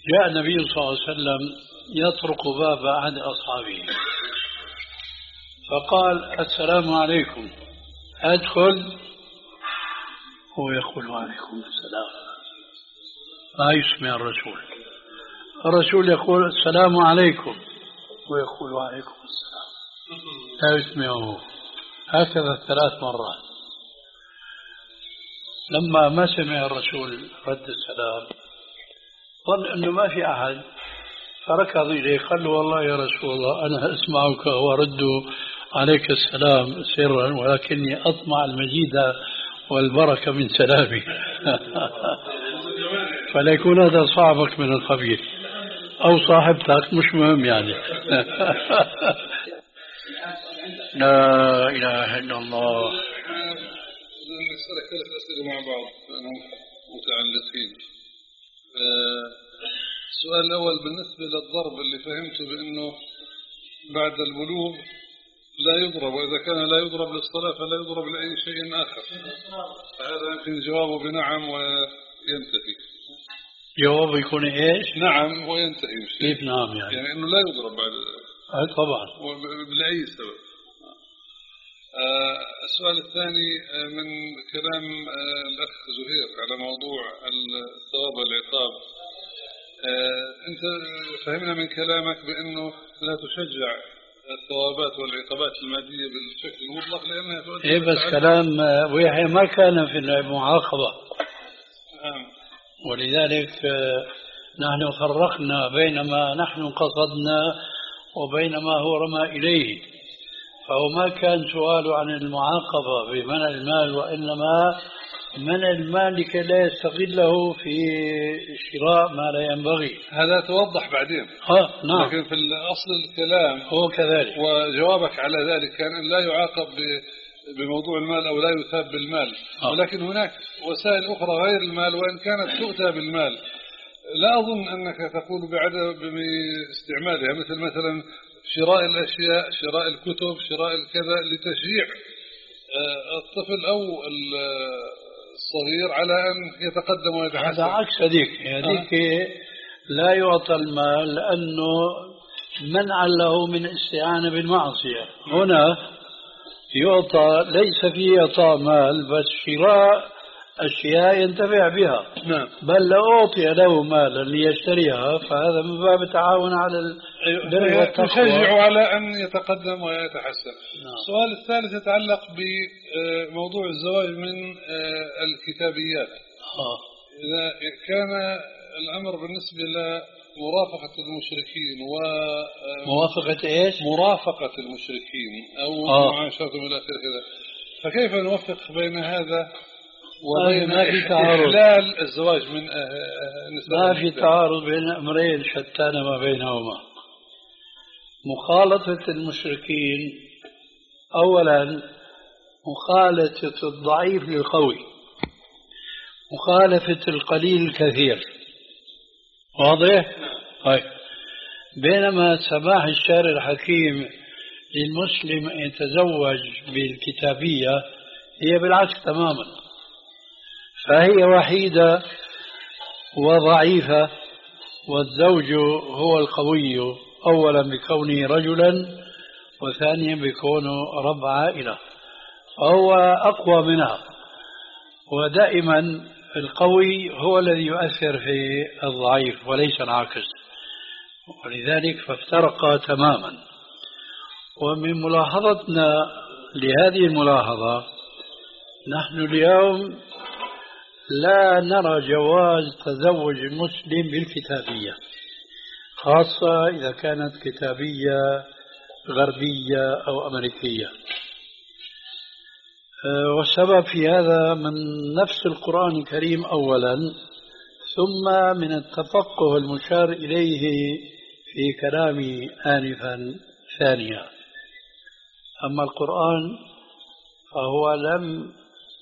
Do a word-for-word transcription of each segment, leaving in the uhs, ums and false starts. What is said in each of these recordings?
جاء النبي صلى الله عليه وسلم يطرق باب أحد أصحابه فقال السلام عليكم أدخل، هو يقول وعليكم السلام، ما يسمع الرسول. الرسول يقول السلام عليكم ويقول وعليكم السلام، لا يسمعه. هكذا ثلاث مرات. لما ما سمع الرسول رد السلام ظن أنه ما في أحد، فركض إليه قال له والله يا رسول الله أنا أسمعك وأرد عليك السلام سرا، ولكني أطمع المزيد والبركة من سلامي. فليكون هذا صاحبك من الخبيث أو صاحبتك، مش مهم يعني. لا إله إلا الله. نسألك ثلاث أسئلة مع بعض متعلقين. السؤال الأول بالنسبة للضرب اللي فهمته بأنه بعد البلوغ لا يضرب، وإذا كان لا يضرب للصلاة فلا يضرب لأي شيء آخر، فهذا يمكن جوابه بنعم وينتهي. جوابه يكون إيش؟ نعم وينتهي. كيف نعم يعني؟ يعني إنه لا يضرب بعد. أه طبعا لأي سبب. آه السؤال الثاني آه من كلام آه الأخ زهير على موضوع الثواب والعقاب. آه أنت فهمنا من كلامك بأنه لا تشجع الثوابات والعقابات المادية بالشكل المطلق لأنها تؤدي إيه بس كلام ويحيى ما كان في المعاقبة. نعم. ولذلك نحن فرقنا بين ما نحن قصدنا وبين ما هو رمى إليه. فهو ما كان سؤاله عن المعاقبة بمنع المال، وإنما منع المال لكي لا يستغله في شراء ما لا ينبغي. هذا توضح بعدين. ها نعم. لكن في أصل الكلام هو كذلك. وجوابك على ذلك كان أن لا يعاقب بموضوع المال أو لا يثاب بالمال. آه. ولكن هناك وسائل أخرى غير المال وإن كانت تؤتى بالمال لا أظن أنك تقول بعدم باستعمالها، مثل مثلا شراء الأشياء، شراء الكتب، شراء الكذا لتشجيع الطفل أو الصغير على أن يتقدم ويتحسن. هذا عكس هذيك. هذيك آه. لا يعطى المال لأنه منعا له من استعانة بالمعصية. هنا يعطى ليس فيه إعطاء مال بس شراء أشياء ينتفع بها. نعم. بل لو أعطي له مالا ليشتريها فهذا من باب التعاون على البر والتقوى، تشجع على أن يتقدم ويتحسن. نعم. السؤال الثالث يتعلق بموضوع الزواج من الكتابيات. آه. إذا كان الأمر بالنسبة لمرافقة المشركين و موافقة إيش؟ مرافقة المشركين أو آه. معاشرتهم إلى آخره كذا، فكيف نوفق بين هذا وبين ما في تعارض إحلال الزواج من نساء؟ ما في تعارض بين أمرين شتان ما بينهما. مخالطة المشركين أولا مخالطة الضعيف للقوي، مخالفة القليل الكثير. واضح؟ طيب. بينما سماح الشارع الحكيم للمسلم أن يتزوج بالكتابية هي بالعكس تماما، فهي وحيدة وضعيفة والزوج هو القوي، أولا بكونه رجلا وثانيا بكونه رب عائلة، فهو أقوى منها. ودائما القوي هو الذي يؤثر في الضعيف وليس العكس، ولذلك فافترقا تماما. ومن ملاحظتنا لهذه الملاحظة نحن اليوم لا نرى جواز تزوج المسلم بالكتابية، خاصة إذا كانت كتابية غربية أو أمريكية. والسبب في هذا من نفس القرآن الكريم أولا، ثم من التفقه المشار إليه في كلامي آنفا ثانيا. أما القرآن فهو لم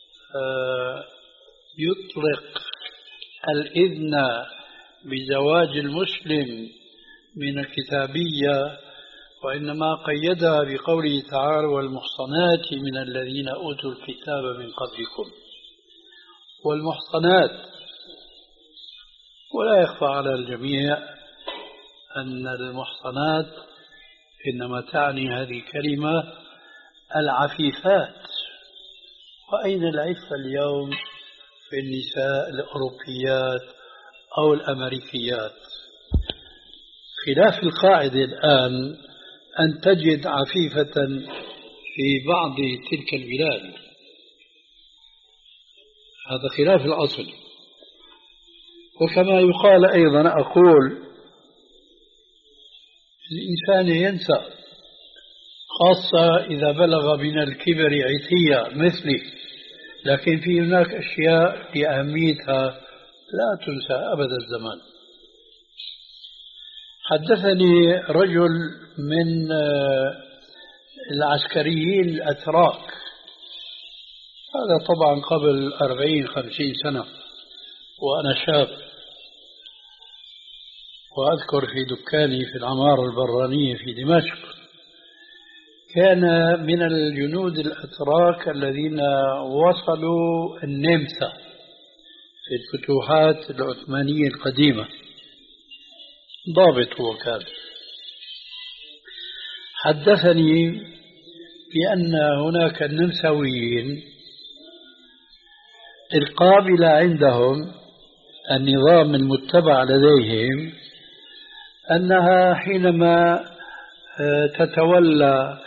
يطلق الإذن بزواج المسلم من الكتابية، وإنما قيدها بقوله تعالى والمحصنات من الذين أوتوا الكتاب من قبلكم. والمحصنات ولا يخفى على الجميع أن المحصنات إنما تعني هذه الكلمة العفيفات. وأين العفة اليوم في النساء الأوروبيات أو الأمريكيات؟ خلاف القاعدة الآن أن تجد عفيفة في بعض تلك البلاد، هذا خلاف الأصل. وكما يقال أيضا، أقول الإنسان ينسى، خاصة إذا بلغ من الكبر عتية مثلي، لكن في هناك أشياء لأهميتها لا تنسى أبد الزمان. حدثني رجل من العسكريين الأتراك، هذا طبعا قبل أربعين خمسين سنة وأنا شاب، وأذكر في دكاني في العمارة البرانية في دمشق، كان من الجنود الأتراك الذين وصلوا النمسا في الفتوحات العثمانية القديمة، ضابط هو كان. حدثني بأن هناك النمساويين القابلة عندهم النظام المتبع لديهم أنها حينما تتولى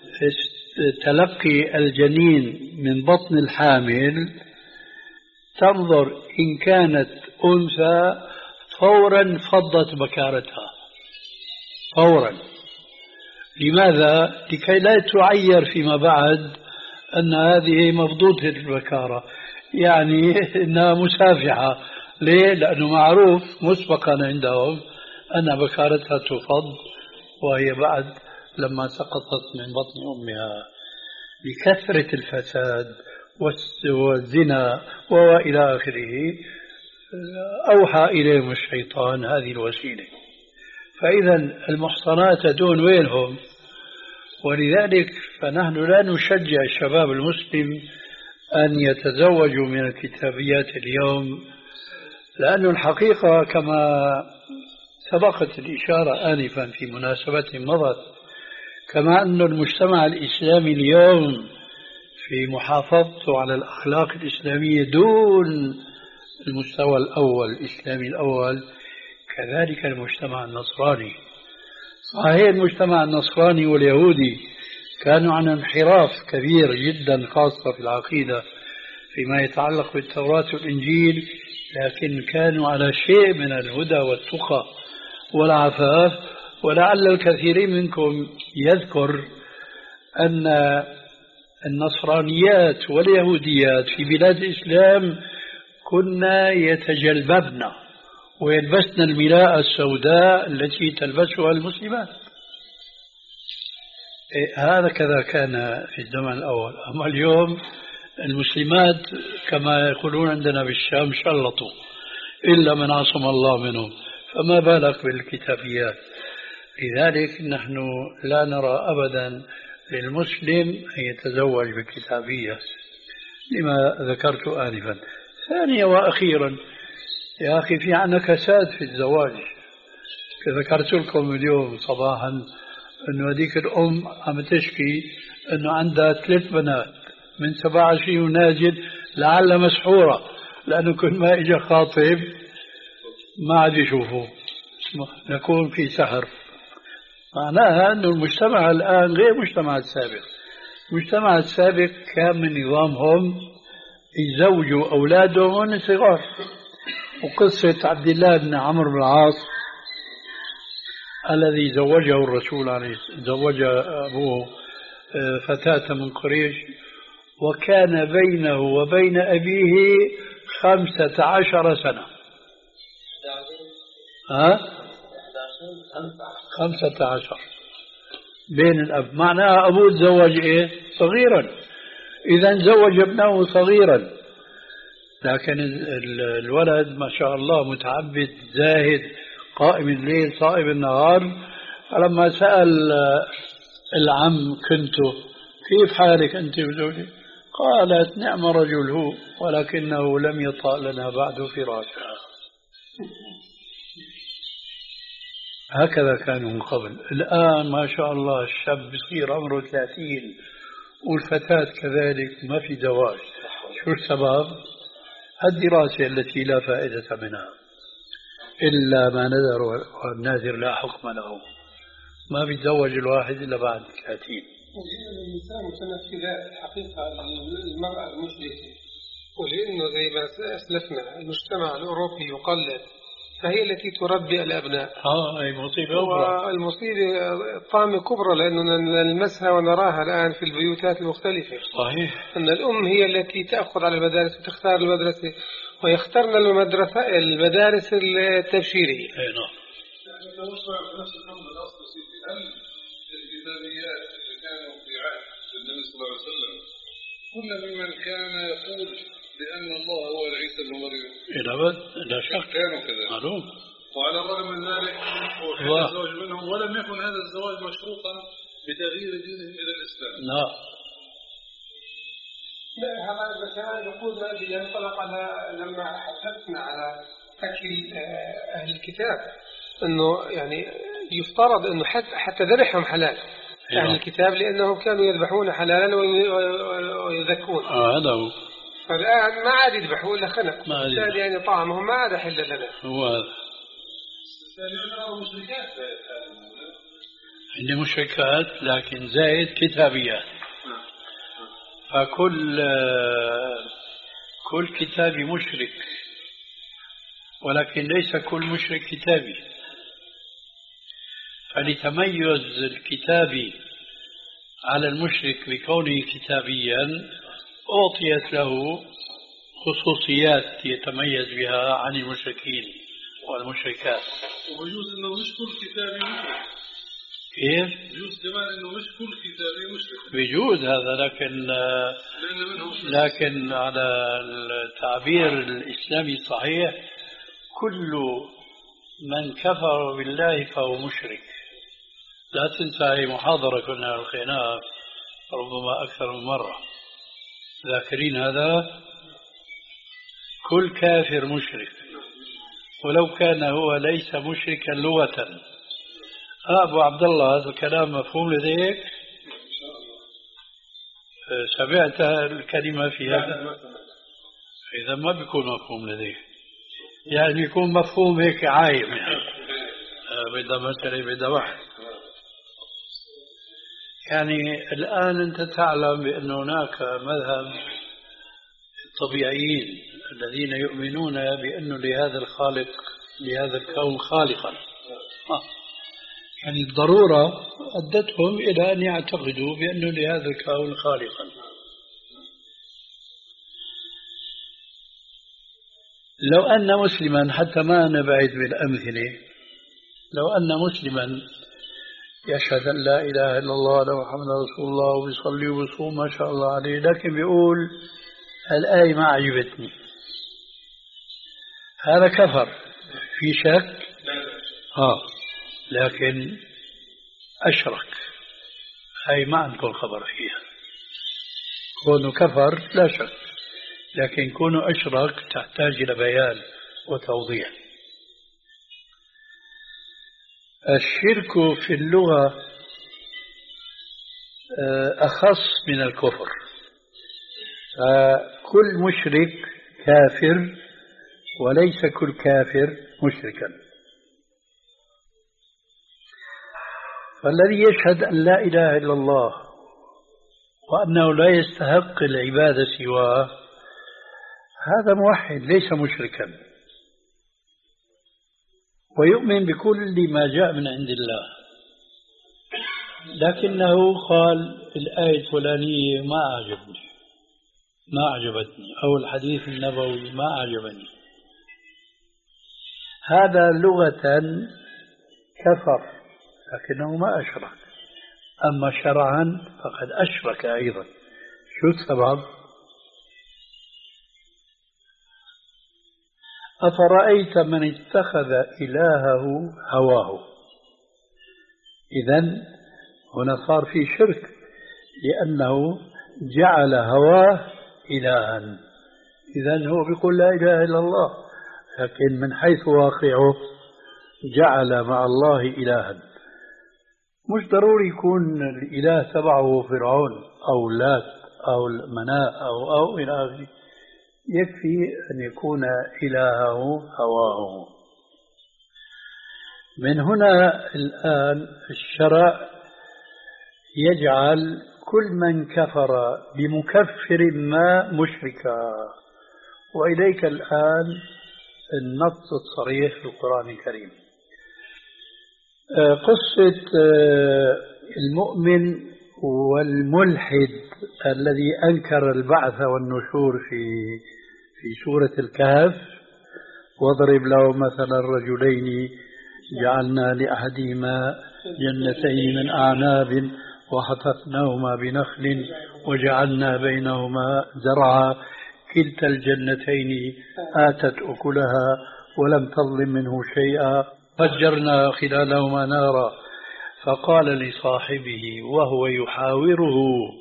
تلقي الجنين من بطن الحامل تنظر إن كانت أنثى فورا فضت بكارتها فورا. لماذا؟ لكي لا تعير فيما بعد أن هذه مفضوطة البكارة، يعني إنها مسافحة. ليه؟ لأنه معروف مسبقا عندهم أن بكارتها تفض وهي بعد لما سقطت من بطن أمها. بكثرة الفساد والزنا وإلى آخره أوحى إليهم الشيطان هذه الوسيلة. فإذا المحصنات دون وينهم؟ ولذلك فنحن لا نشجع الشباب المسلم أن يتزوجوا من الكتابيات اليوم، لأن الحقيقة كما سبقت الإشارة آنفا في مناسبة مضت، كما أن المجتمع الإسلامي اليوم في محافظته على الأخلاق الإسلامية دون المستوى الأول الإسلامي الأول، كذلك المجتمع النصراني. صحيح المجتمع النصراني واليهودي كانوا عن انحراف كبير جدا، خاصة في العقيدة فيما يتعلق بالتوراة والإنجيل، لكن كانوا على شيء من الهدى والتقى والعفاف. ولعل الكثير منكم يذكر أن النصرانيات واليهوديات في بلاد الإسلام كنا يتجلببن ويلبسن الملاءة السوداء التي تلبسها المسلمات. هذا كذا كان في الزمن الأول. أما اليوم المسلمات كما يقولون عندنا بالشام شلطوا إلا من عصم الله منهم، فما بالك بالكتابيات. لذلك نحن لا نرى أبدا للمسلم أن يتزوج بالكتابية لما ذكرت آنفا. ثانيا وأخيرا يا أخي، في عنا كساد في الزواج. ذكرت لكم اليوم صباحا أنه هذيك الأم عم تشكي أنه عندها ثلاث بنات من سبعة وعشرين ونازل، لعل مسحورة، لأنه كل ما إجا خاطب ما عاد يشوفه، نكون في سحر. معناها أن المجتمع الآن غير المجتمع السابق. المجتمع السابق كان من نظامهم يزوجوا أولادهم وهم صغار. وقصة عبد الله بن عمرو بن العاص الذي زوجه الرسول عليه زوج أبوه فتاة من قريش، وكان بينه وبين أبيه خمسة عشر سنة. ها؟ خمسة عشر بين الأب، معناها أبوه تزوج إيه؟ صغيرا. إذا زوج ابنه صغيرا، لكن الولد ما شاء الله متعبد زاهد قائم الليل صائم النهار. فلما سأل العم كنت كيف حالك أنت وزوجك؟ قالت نعم رجل هو ولكنه لم يطأ لنا بعد فراشا. هكذا كانوا من قبل. الآن ما شاء الله الشاب بصير عمره ثلاثين والفتاة كذلك، ما في زواج. شو السبب؟ الدراسة التي لا فائدة منها إلا ما نذر والناذر لا حكم له. ما بيتزوج الواحد إلا بعد ثلاثين. الإنسان متنفذات حقيقة المرأة المشركة، ولأنه زي ما أسلفنا المجتمع الأوروبي يقلد، فهي التي تربي الأبناء. آه أي مصيبة أخرى. والمصيبة طامة كبرى لأننا نلمسها ونراها الآن في البيوتات المختلفة. صحيح. أن الأم هي التي تأخذ على المدارس وتختار المدرسة، ويختارن المدرسة المدارس التبشيرية. أي نعم. نفس الأمر الأصل سيدي، هل الكتابيات اللي كانوا في عهد النبي صلى الله عليه وسلم كل ممن كان يقول بأن الله هو عيسى بن مريم؟ لا بد لا شك كانوا كذا معلوم. وعلى الرغم من ذلك هو الزواج منهم، ولم يكن هذا الزواج مشروطا بتغيير دينهم إلى الإسلام. لا هذا كمان يقول ينطلق على لما حدثنا على أكل أهل الكتاب، أنه يعني يفترض أنه حتى حتى ذبحهم حلال أهل الكتاب، لأنهم كانوا يذبحون حلالا ويذكون. آه هذا هو. فالآن ما عاد يذبحوا إلا خنق، بالتالي يعني طعمهم ما عاد حل لنا. هو هذا. عندي مشركات لكن زائد كتابيات. فكل كل كتابي مشرك، ولكن ليس كل مشرك كتابي. فلتميز الكتابي على المشرك بكونه كتابيا أعطيت له خصوصيات يتميز بها عن المشركين والمشركات. ويجوز أنه مش كل كتابي مشرك. كيف؟ يجوز كمان أنه مش كل كتابي مشرك. بيجوز هذا، لكن لكن على التعبير الإسلامي الصحيح كل من كفر بالله فهو مشرك. لا تنسى هي محاضرة كنا ألقيناها ربما أكثر من مرة، ذاكرين هذا؟ كل كافر مشرك ولو كان هو ليس مشركا لغة. أبو عبد الله هذا الكلام مفهوم لديك؟ سمعت الكلمة في هذا؟ إذا ما بيكون مفهوم لديك، يعني يكون مفهوم هيك عايم، يعني بدأ مثلا بدأ واحد. يعني الآن أنت تعلم بأن هناك مذهب الطبيعيين الذين يؤمنون بأنه لهذا الخالق لهذا الكون خالقا. آه. يعني الضرورة أدتهم إلى أن يعتقدوا بأنه لهذا الكون خالقا. لو أن مسلما، حتى ما نبعد بالأمثلة، لو أن مسلما يشهد أن لا إله إلا الله وأن محمدا رسول الله وبيصلي وبيصوم ما شاء الله عليه، لكن بيقول الآية ما عجبتني، هذا كفر في شك؟ آه لكن أشرك، هاي ما عندكم خبر فيها. كونه كفر لا شك، لكن كونه أشرك تحتاج إلى بيان وتوضيح. الشرك في اللغة أخص من الكفر، فكل مشرك كافر وليس كل كافر مشركا. فالذي يشهد أن لا إله إلا الله وأنه لا يستحق العبادة سواه هذا موحد ليس مشركا، ويؤمن بكل ما جاء من عند الله، لكنه قال الآية الفلانية ما أعجبني ما أعجبتني أو الحديث النبوي ما أعجبني، هذا لغة كفر لكنه ما أشرك. أما شرعا فقد أشرك أيضا. شو السبب؟ أفرأيت من اتخذ إلهه هواه. إذن هنا صار في شرك لأنه جعل هواه إلها. إذن هو بيقول لا إله إلا الله، لكن من حيث واقعه جعل مع الله إلها. مش ضروري يكون الإله تبعه فرعون أو لات أو المناء أو أو إلى آخره، يكفي أن يكون إلهه هواه. من هنا الآن الشرع يجعل كل من كفر بمكفر ما مشركا. وإليك الآن النص الصريح في القرآن الكريم. قصة المؤمن والملحد الذي أنكر البعث والنشور في في سورة الكهف، واضرب له مثلا رجلين جعلنا لأحدهما جنتين من أعناب وحففناهما بنخل وجعلنا بينهما زرعا كلتا الجنتين آتت أكلها ولم تظلم منه شيئا فجرنا خلالهما نارا فقال لصاحبه وهو يحاوره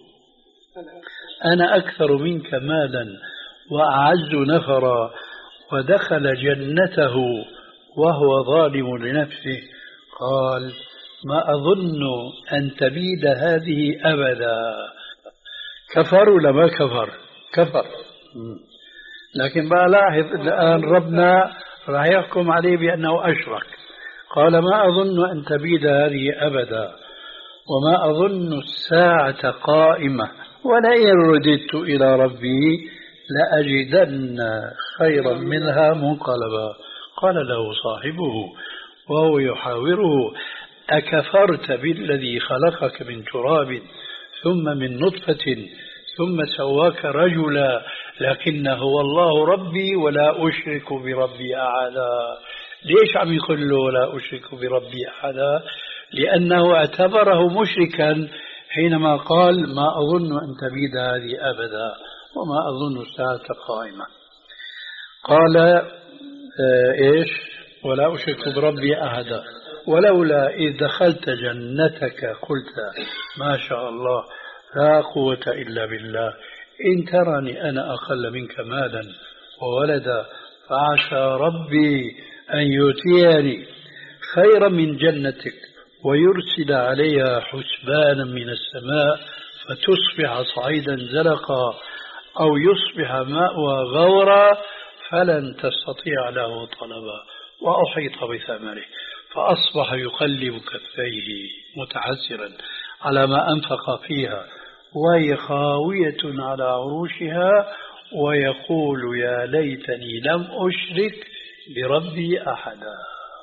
أنا أكثر منك مالا وأعز نفرا، ودخل جنته وهو ظالم لنفسه قال ما أظن أن تبيد هذه أبدا. كفر ولا ما كفر؟ كفر. لكن بقى لاحظ الآن ربنا راح يحكم عليه بأنه أشرك. قال ما أظن أن تبيد هذه أبدا وما أظن الساعة قائمة ولئن رددت إلى ربي لأجدن خيرا منها منقلبا. قال له صاحبه وهو يحاوره أكفرت بالذي خلقك من تراب ثم من نطفة ثم سواك رجلا لكنه هو الله ربي ولا أشرك بربي أحدا. ليش عم يقول له ولا أشرك بربي أحدا؟ لأنه اعتبره مشركا حينما قال ما أظن أن تبيد هذه أبدا وما أظن الساعة قائمة. قال آه إيش ولا أشرك بربي أحدا ولولا إذ دخلت جنتك قلت ما شاء الله لا قوة إلا بالله إن ترني أنا أقل منك مالا وولدا فعسى ربي أن يؤتيني خيرا من جنتك ويرسل عليها حسبانا من السماء فتصبح صعيدا زلقا أو يصبح ماؤها غورا فلن تستطيع له طلبا وأحيط بثمره فأصبح يقلب كفيه متعسرا على ما أنفق فيها وهي خاوية على عروشها ويقول يا ليتني لم أشرك بربي أحدا.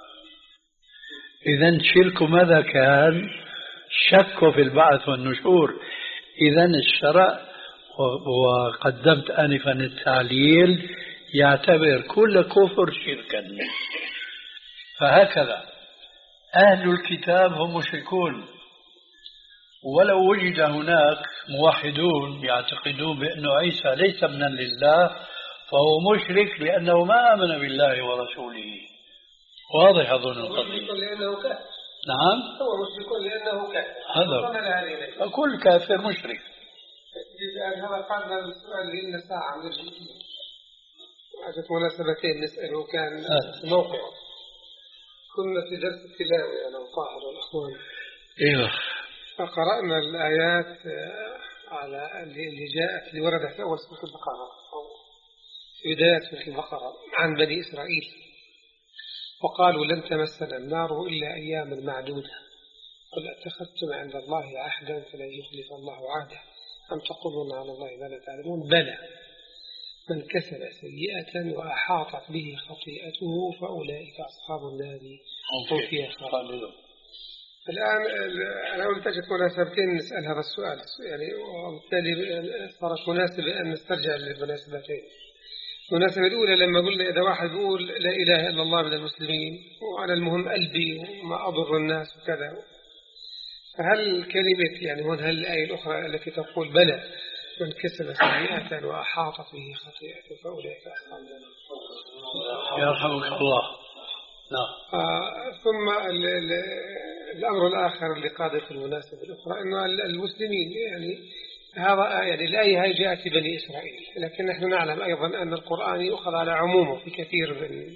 إذن شرك ماذا كان؟ شك في البعث والنشور. إذن الشرع وقدمت آنفا التعليل يعتبر كل كفر شركا. فهكذا أهل الكتاب هم مشركون، ولو وجد هناك موحدون يعتقدون بأن عيسى ليس ابنا لله فهو مشرك لأنه ما آمن بالله ورسوله. واضح أظن القضية. لأنه كافر. نعم هو مشرك لأنه كافر. هذا كل كافر مشرك. هذا قال هذا السؤال لنا ساعة من الجميع. عجت مناسبتين نسأله كان موقع كنا في درس التلاوة أنا وطاهر والأخوان. إيه. فقرأنا الآيات على اللي جاءت اللي وردت في أول سورة البقرة أو في بداية سورة البقرة عن بني إسرائيل وقالوا لن تمسنا النار إلا أياما معدودة قل اتخذتم عند الله عهدا فلن يخلف الله عهده أم تقولون على الله ما لا تعلمون بلى من كسب سيئة وأحاطت به خطيئته فأولئك أصحاب النار هم فيها خالدون. الآن أنا أقول تجد مناسبتين نسأل هذا السؤال يعني وبالتالي صارت مناسبة أن نسترجع للمناسبتين. المناسبة الأولى لما قلنا إذا واحد يقول لا إله إلا الله من المسلمين وأنا المهم قلبي وما أضر الناس وكذا، فهل كلمة يعني هون هل الآية الأخرى التي تقول بلى من كسب سيئة وأحاطت به خطيئته فأولئك أصحاب النار يرحمك الله. نعم. آه ثم ال ال الأمر الآخر اللي قاده في المناسبة الأخرى إنه المسلمين يعني هذا يعني الآية هي جاءت بني إسرائيل، لكن نحن نعلم أيضا أن القرآن يؤخذ على عمومه في كثير من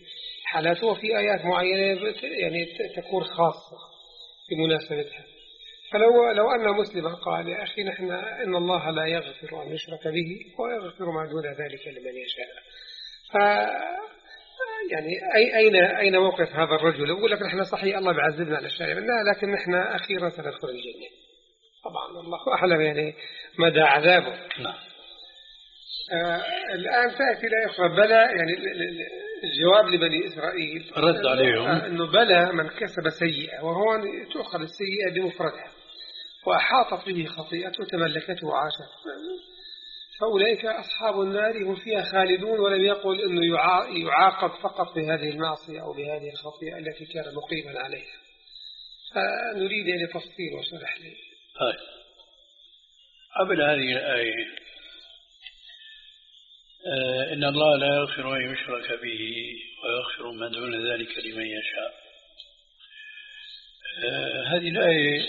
حالاته، وفي آيات معينة يعني تكون خاصة بمناسبتها. فلو لو أن مسلما قال يا أخي نحن إن الله لا يغفر أن يشرك به ويغفر ما دون ذلك لمن يشاء، ف يعني أي أين أين موقف هذا الرجل؟ يقول لك نحن صحيح الله بعذبنا على الشارع منها، لكن نحن أخيرا سندخل الجنة. طبعا الله أعلم يعني مدى عذابه. نعم. آه الآن تأتي لا أخرى بلى، يعني الجواب لبني إسرائيل رد عليهم آه أنه بلى من كسب سيئة، وهو تؤخذ السيئة بمفردها وأحاطت به خطيئته وتملكته وعاشت، فأولئك أصحاب النار هم فيها خالدون، ولم يقل أنه يعاقب فقط بهذه المعصية أو بهذه الخطيئة التي كان مقيما عليها. فنريد يعني تفصيل وشرح لي. طيب، قبل هذه الآية آه إن الله لا يغفر أن يشرك به ويغفر ما دون ذلك لمن يشاء. آه هذه الآية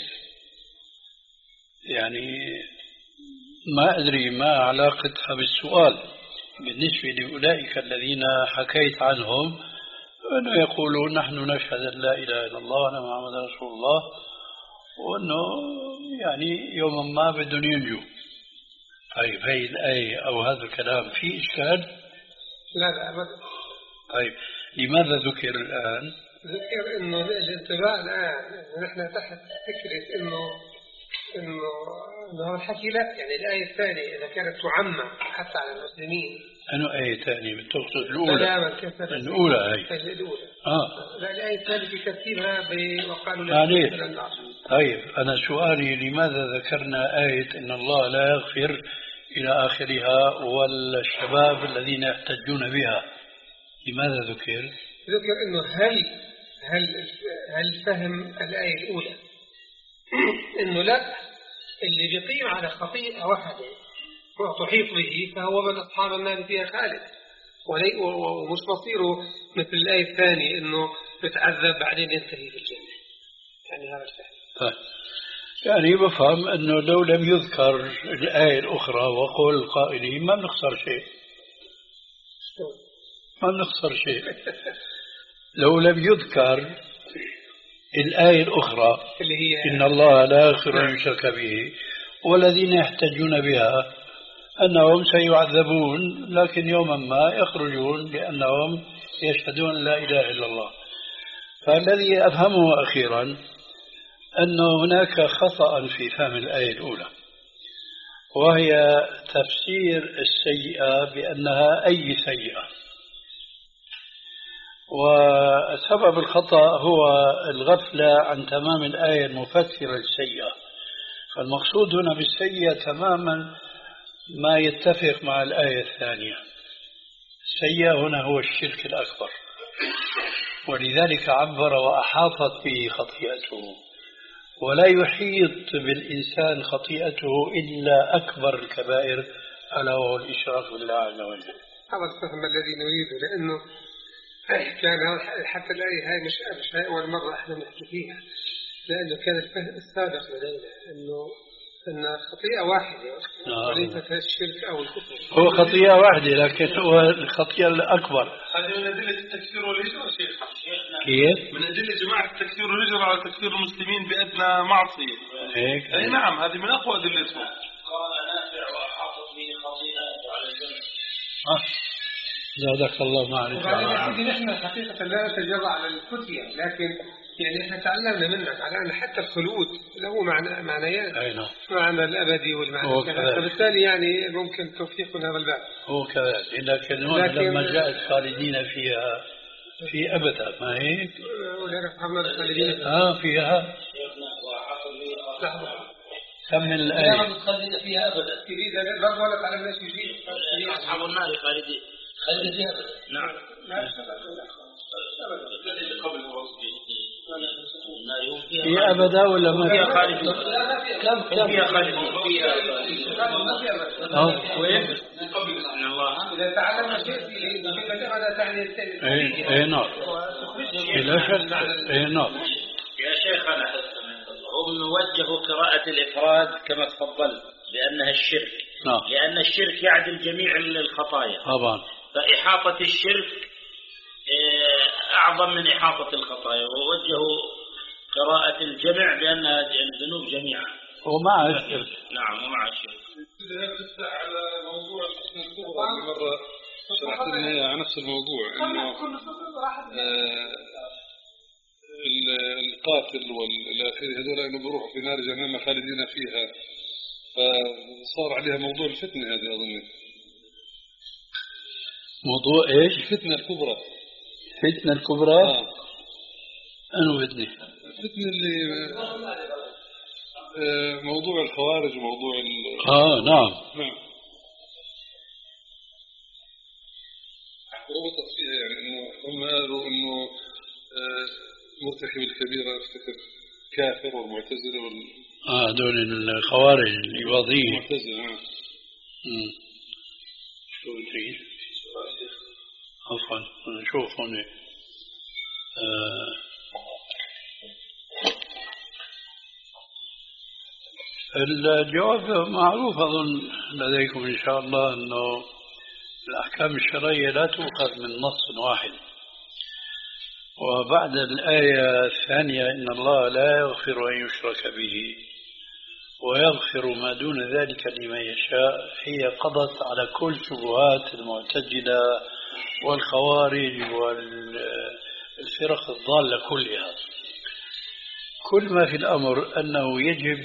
يعني ما أدري ما علاقتها بالسؤال بالنسبة لأولئك الذين حكيت عنهم أنه يقولون نحن نشهد أن لا إله إلا الله وأن محمد رسول الله، وأنه يعني يوما ما بدهم ينجوا. طيب هذه الآية أو هذا الكلام فيه إشكال؟ لا لا أبدا. طيب لماذا ذكر الآن؟ ذكر أنه الانتباه الآن نحن تحت فكرة أنه إنه إنه هذا الحكي لا، يعني الآية الثانية إذا كانت تعمم حتى على المسلمين. أنه آية ثانية بتقصد الأولى؟ الأولى هي الأولى. آه. لا الآية الثانية في ترتيبها وقالوا لا يدخلون النار. طيب أنا سؤالي لماذا ذكرنا آية إن الله لا يغفر إلى آخرها والشباب الذين يحتجون بها، لماذا ذكر؟ ذكر إنه هل هل هل فهم الآية الأولى إنه لا، اللي بيقيم على خطيئة واحدة وتحيط به فهو من أصحاب النار فيها خالد، ومش مصيره مثل الآية الثانية إنه بتعذب بعدين ينتهي في الجنة. يعني هذا الشيء. طيب يعني بفهم أنه لو لم يذكر الآية الأخرى وقول القائلين ما بنخسر شيء، ما بنخسر شيء لو لم يذكر الآية الأخرى اللي هي إن الله لا يغفر أن يشرك به والذين يحتجون بها أنهم سيعذبون لكن يوما ما يخرجون لأنهم يشهدون لا إله إلا الله. فالذي أفهمه أخيرا أنه هناك خطأ في فهم الآية الأولى، وهي تفسير السيئة بأنها أي سيئة، وسبب الخطأ هو الغفلة عن تمام الآية المفسرة للسيئة. فالمقصود هنا بالسيئة تماما ما يتفق مع الآية الثانية. السيئة هنا هو الشرك الأكبر، ولذلك عبر وأحاطت به خطيئته، ولا يحيط بالإنسان خطيئته إلا أكبر الكبائر ألا وهو الإشراك بالله عز وجل. هذا الفهم الذي نريده، لأنه كان حتى الآية هاي مش مش أول مرة إحنا نحكي فيها، لأنه كان الفهم السابق لدينا إنه أن خطيئة واحدة وليست الشرك أو الكفر. هو خطيئة واحدة لكن هو الخطيئة الأكبر. هذه من أدلة التكفير والهجرة شيخ. كيف؟ من أدلة جماعة التكفير والهجرة على تكفير المسلمين بأدنى معصية. هيك. أي نعم هذه من أقوى أدلتهم. قال نافع وأحاطت به خطيئته على الجنة. آه. زادك الله معرفة. وبعدين نحن حقيقة لا نتجرأ على الفتية، لكن يعني احنا تعلمنا منك على أن حتى الخلود له معنى معنيان. أي نعم. معنى الأبدي والمعنى كذا، فبالتالي يعني ممكن توفيق هذا الباب. هو كذلك، لكن هون لما جاءت خالدين فيها في أبدا ما هيك؟ ولا محمد خالدين. آه فيها. كمل الآية. خالدين فيها أبدا. تريد أن لا ولا تعلم ليش يجي. أصحاب النار خالدين خالدين فيها أبدا. نعم. لا هي أبدا ولا ما فيها خالدين؟ كم كم فيها خالدين؟ فيها أه وين؟ من الله. إذا تعلمنا شيء في هذا تعني التالي. إيه إيه نعم. لا شك. إيه نعم. يا شيخنا هم وجهوا قراءة الإفراد كما تفضلت بأنها الشرك. نعم. لأن الشرك يعدل جميع الخطايا. طبعا. فإحاطة الشرك أعظم من إحاطة الخطايا، ووجهوا قراءة الجمع بأنها الذنوب جميعا ومع الشرك. نعم ومع الشرك. على موضوع الفتنة الكبرى اللي مرة شرحت لنا إياه عن نفس الموضوع، إنه آه القاتل والآخر هذول إنه بيروحوا في نار جهنم خالدين فيها، فصار عليها موضوع الفتنة هذه أظن. موضوع إيش؟ الفتنة الكبرى. الفتنة الكبرى؟ آه. أنا فتنة. الفتنة اللي آه موضوع الخوارج وموضوع ال. آه نعم. نعم. ربطت فيها يعني إنه هم قالوا إنه آه مرتكب الكبيرة افتكر كافر والمعتزلة وال. آه دول الخوارج الإباضيين. المعتزلة. آه. امم. شو بدي؟ عفوا نشوف هون. آه. الجواب معروف أظن لديكم إن شاء الله، أنه الأحكام الشرعية لا تؤخذ من نص واحد. وبعد الآية الثانية إن الله لا يغفر أن يشرك به ويغفر ما دون ذلك لمن يشاء، هي قضت على كل شبهات المعتزلة والخوارج والفرق الضالة كلها. كل ما في الأمر أنه يجب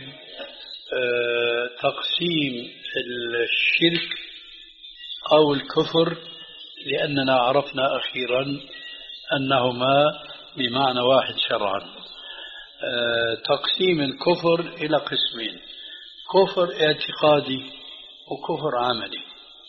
تقسيم الشرك أو الكفر، لأننا عرفنا أخيرا أنهما بمعنى واحد شرعا. تقسيم الكفر إلى قسمين: كفر اعتقادي وكفر عملي.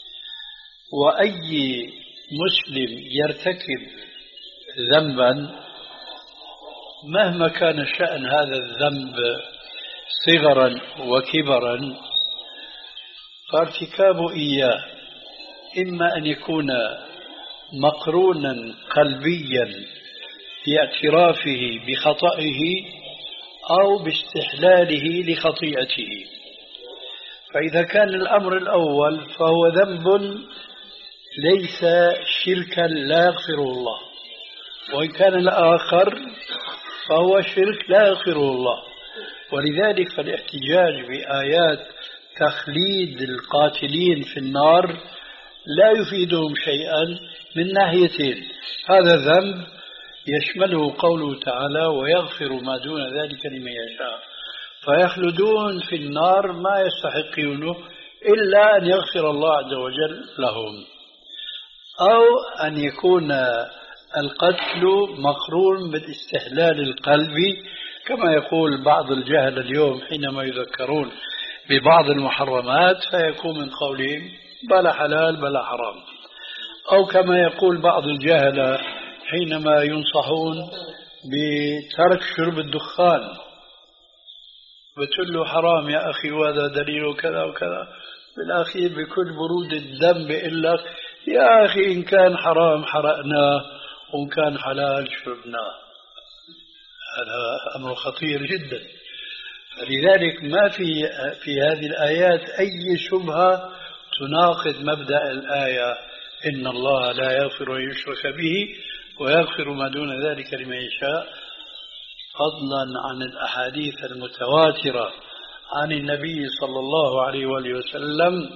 وأي مسلم يرتكب ذنبا مهما كان شأن هذا الذنب صغرا وكبرا، فارتكابه إياه إما أن يكون مقرونا قلبيا في اعترافه بخطئه أو باستحلاله لخطيئته. فإذا كان الأمر الأول فهو ذنب ليس شركا لا يغفره الله، وإن كان الآخر فهو شرك لا يغفره الله. ولذلك فالاحتجاج بآيات تخليد القاتلين في النار لا يفيدهم شيئا من ناحيتين: هذا ذنب يشمله قوله تعالى ويغفر ما دون ذلك لمن يشاء، فيخلدون في النار ما يستحقونه إلا أن يغفر الله عز وجل لهم، أو أن يكون القتل مقرون بالاستحلال القلبي كما يقول بعض الجهل اليوم حينما يذكرون ببعض المحرمات فيكون من قولهم بلا حلال بلا حرام، أو كما يقول بعض الجهل حينما ينصحون بترك شرب الدخان، بتقول له حرام يا أخي وهذا دليل كذا وكذا، بالأخير بكل برود الدم بيقول لك يا أخي إن كان حرام حرقناه وإن كان حلال شربناه. هذا أمر خطير جدا. لذلك ما في في هذه الآيات أي شبهة تناقض مبدأ الآية إن الله لا يغفر أن يشرك به ويغفر ما دون ذلك لمن يشاء، فضلا عن الأحاديث المتواترة عن النبي صلى الله عليه وآله وسلم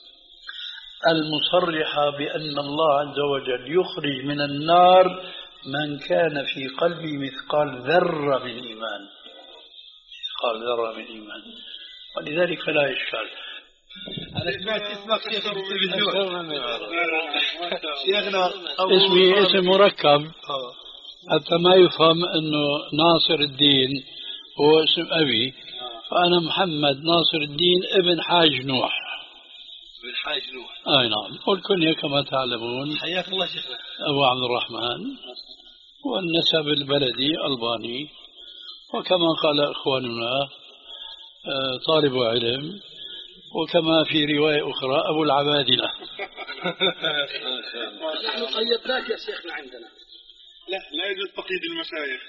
المصرحة بأن الله عز وجل يخرج من النار من كان في قلبه مثقال ذرة من إيمان، مثقال ذرة من إيمان. ولذلك فلا إشكال. أنا سمعت اسمك شيخ التلفزيون. شيخنا اسمي اسم مركب حتى ما يفهم أنه ناصر الدين هو اسم أبي، فأنا محمد ناصر الدين ابن حاج نوح. ابن حاج نوح. أي نعم. والكنية كما تعلمون حياك الله شيخنا أبو عبد الرحمن، والنسب البلدي ألباني، وكما قال إخواننا طالب علم، وكما في رواية أخرى أبو العبادلة. نحن قيدناك يا شيخنا عندنا. لا لا يجوز تقييد المشايخ.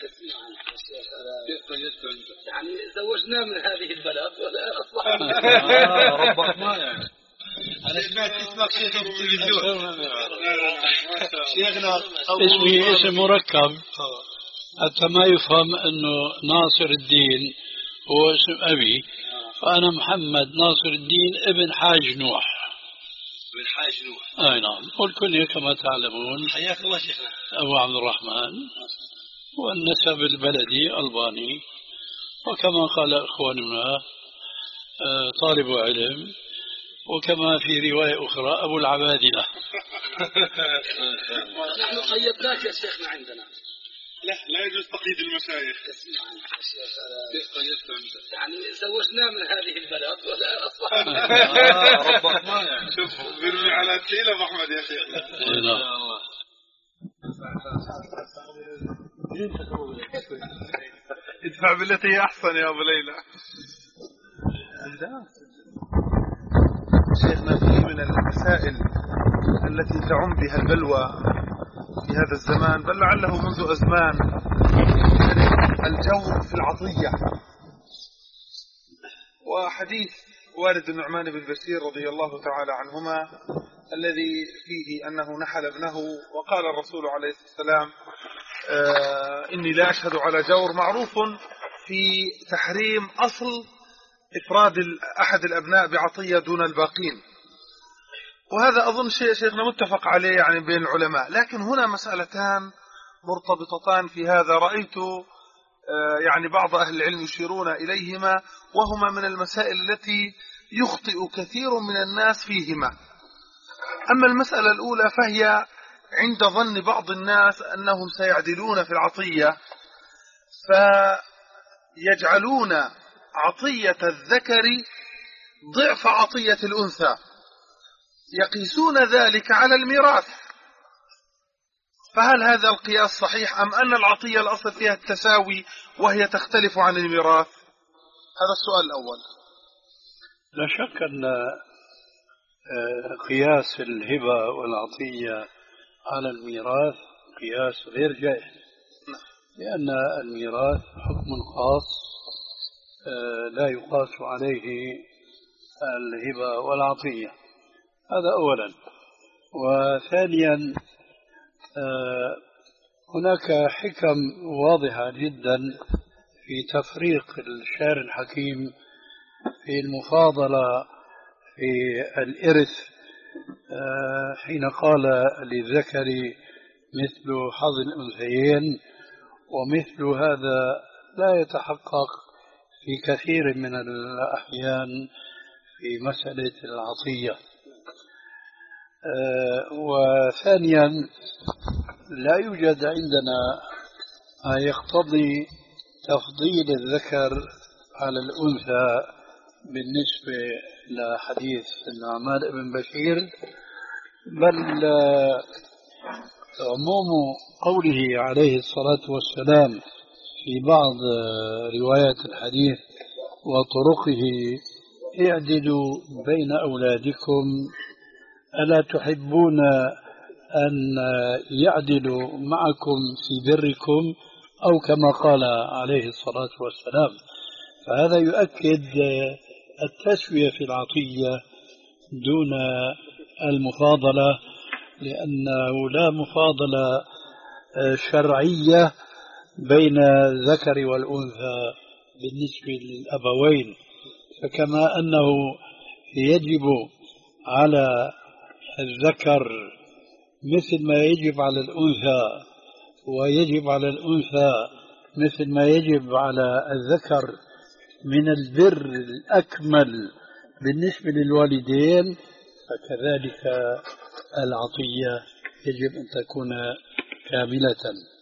يعني زوجنا من هذه البلد ولا أصبح. آه ربك ما يعني. أنا سمعت اسمك شيخ في التلفزيون. شيخنا اسمي اسم مركب حتى ما يفهم أنه ناصر الدين هو اسم أبي، فأنا محمد ناصر الدين ابن حاج نوح. ابن حاج نوح. أي نعم. والكنية كما تعلمون حياك الله شيخنا أبو عبد الرحمن، والنسب البلدي ألباني، وكما قال إخواننا طالب علم، وكما في رواية أخرى أبو العبادلة. نحن قيدناك يا شيخنا عندنا. لا لا يجوز تقييد المشايخ. يعني زوجنا من هذه البلد ولا أصلا ربطنا يعني. شوف بيرمي على تيلة أبو أحمد يا شيخ. ادفع بالتي هي أحسن يا أبو ليلى. شيخنا في من المسائل التي تعم بها البلوى في هذا الزمان، بل لعله منذ أزمان، الجور في العطية. وحديث والد النعمان بن بشير رضي الله تعالى عنهما الذي فيه أنه نحل ابنه وقال الرسول عليه الصلاة والسلام آه إني لا أشهد على جور، معروف في تحريم أصل إفراد أحد الأبناء بعطية دون الباقين، وهذا أظن شيء شيخنا متفق عليه يعني بين العلماء. لكن هنا مسألتان مرتبطتان في هذا رأيت يعني بعض أهل العلم يشيرون إليهما، وهما من المسائل التي يخطئ كثير من الناس فيهما. أما المسألة الأولى فهي عند ظن بعض الناس أنهم سيعدلون في العطية، فيجعلون عطية الذكر ضعف عطية الأنثى، يقيسون ذلك على الميراث. فهل هذا القياس صحيح أم أن العطية الأصل فيها التساوي وهي تختلف عن الميراث؟ هذا السؤال الأول. لا شك أن قياس الهبة والعطية على الميراث قياس غير جائز، لأن الميراث حكم خاص لا يقاس عليه الهبة والعطية. هذا أولا. وثانيا هناك حكم واضحة جدا في تفريق الشارع الحكيم في المفاضلة في الإرث، حين قال للذكر مثل حظ الأنثيين، ومثل هذا لا يتحقق في كثير من الأحيان في مسألة العطية. وثانيا لا يوجد عندنا ما يقتضي تفضيل الذكر على الأنثى بالنسبة لحديث النعمان بن بشير، بل عموم قوله عليه الصلاة والسلام في بعض روايات الحديث وطرقه: اعدلوا بين أولادكم، ألا تحبون أن يعدلوا معكم في بركم، أو كما قال عليه الصلاة والسلام. فهذا يؤكد التسوية في العطية دون المفاضلة، لأنه لا مفاضلة شرعية بين الذكر والأنثى بالنسبة للأبوين. فكما أنه يجب على الذكر مثل ما يجب على الأنثى، ويجب على الأنثى مثل ما يجب على الذكر من البر الأكمل بالنسبة للوالدين، فكذلك العطية يجب أن تكون كاملة.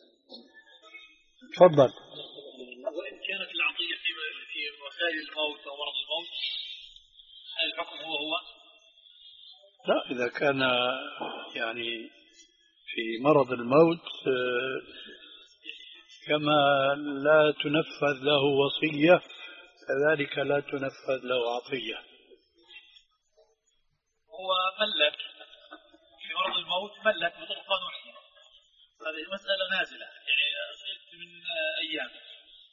تفضل. وإن كانت العطية في وسائل الموت أو مرض الموت، هل الحكم هو هو؟ لا، إذا كان يعني في مرض الموت كما لا تنفذ له وصية كذلك لا تنفذ له عطية. هو ملك في مرض الموت، ملك بطرقان وحيد، هذه مسألة نازلة يعني صرت من أيام،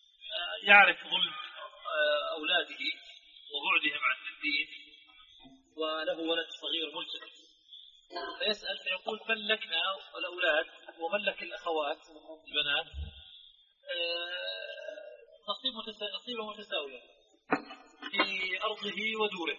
يعرف ظلم أولاده وبعدهم عن الدين، وله ولد صغير ملتزم، فيسأل فيقول ملكنا الأولاد وملك الأخوات البنات نصيب نصيبا متساويا في أرضه ودوره،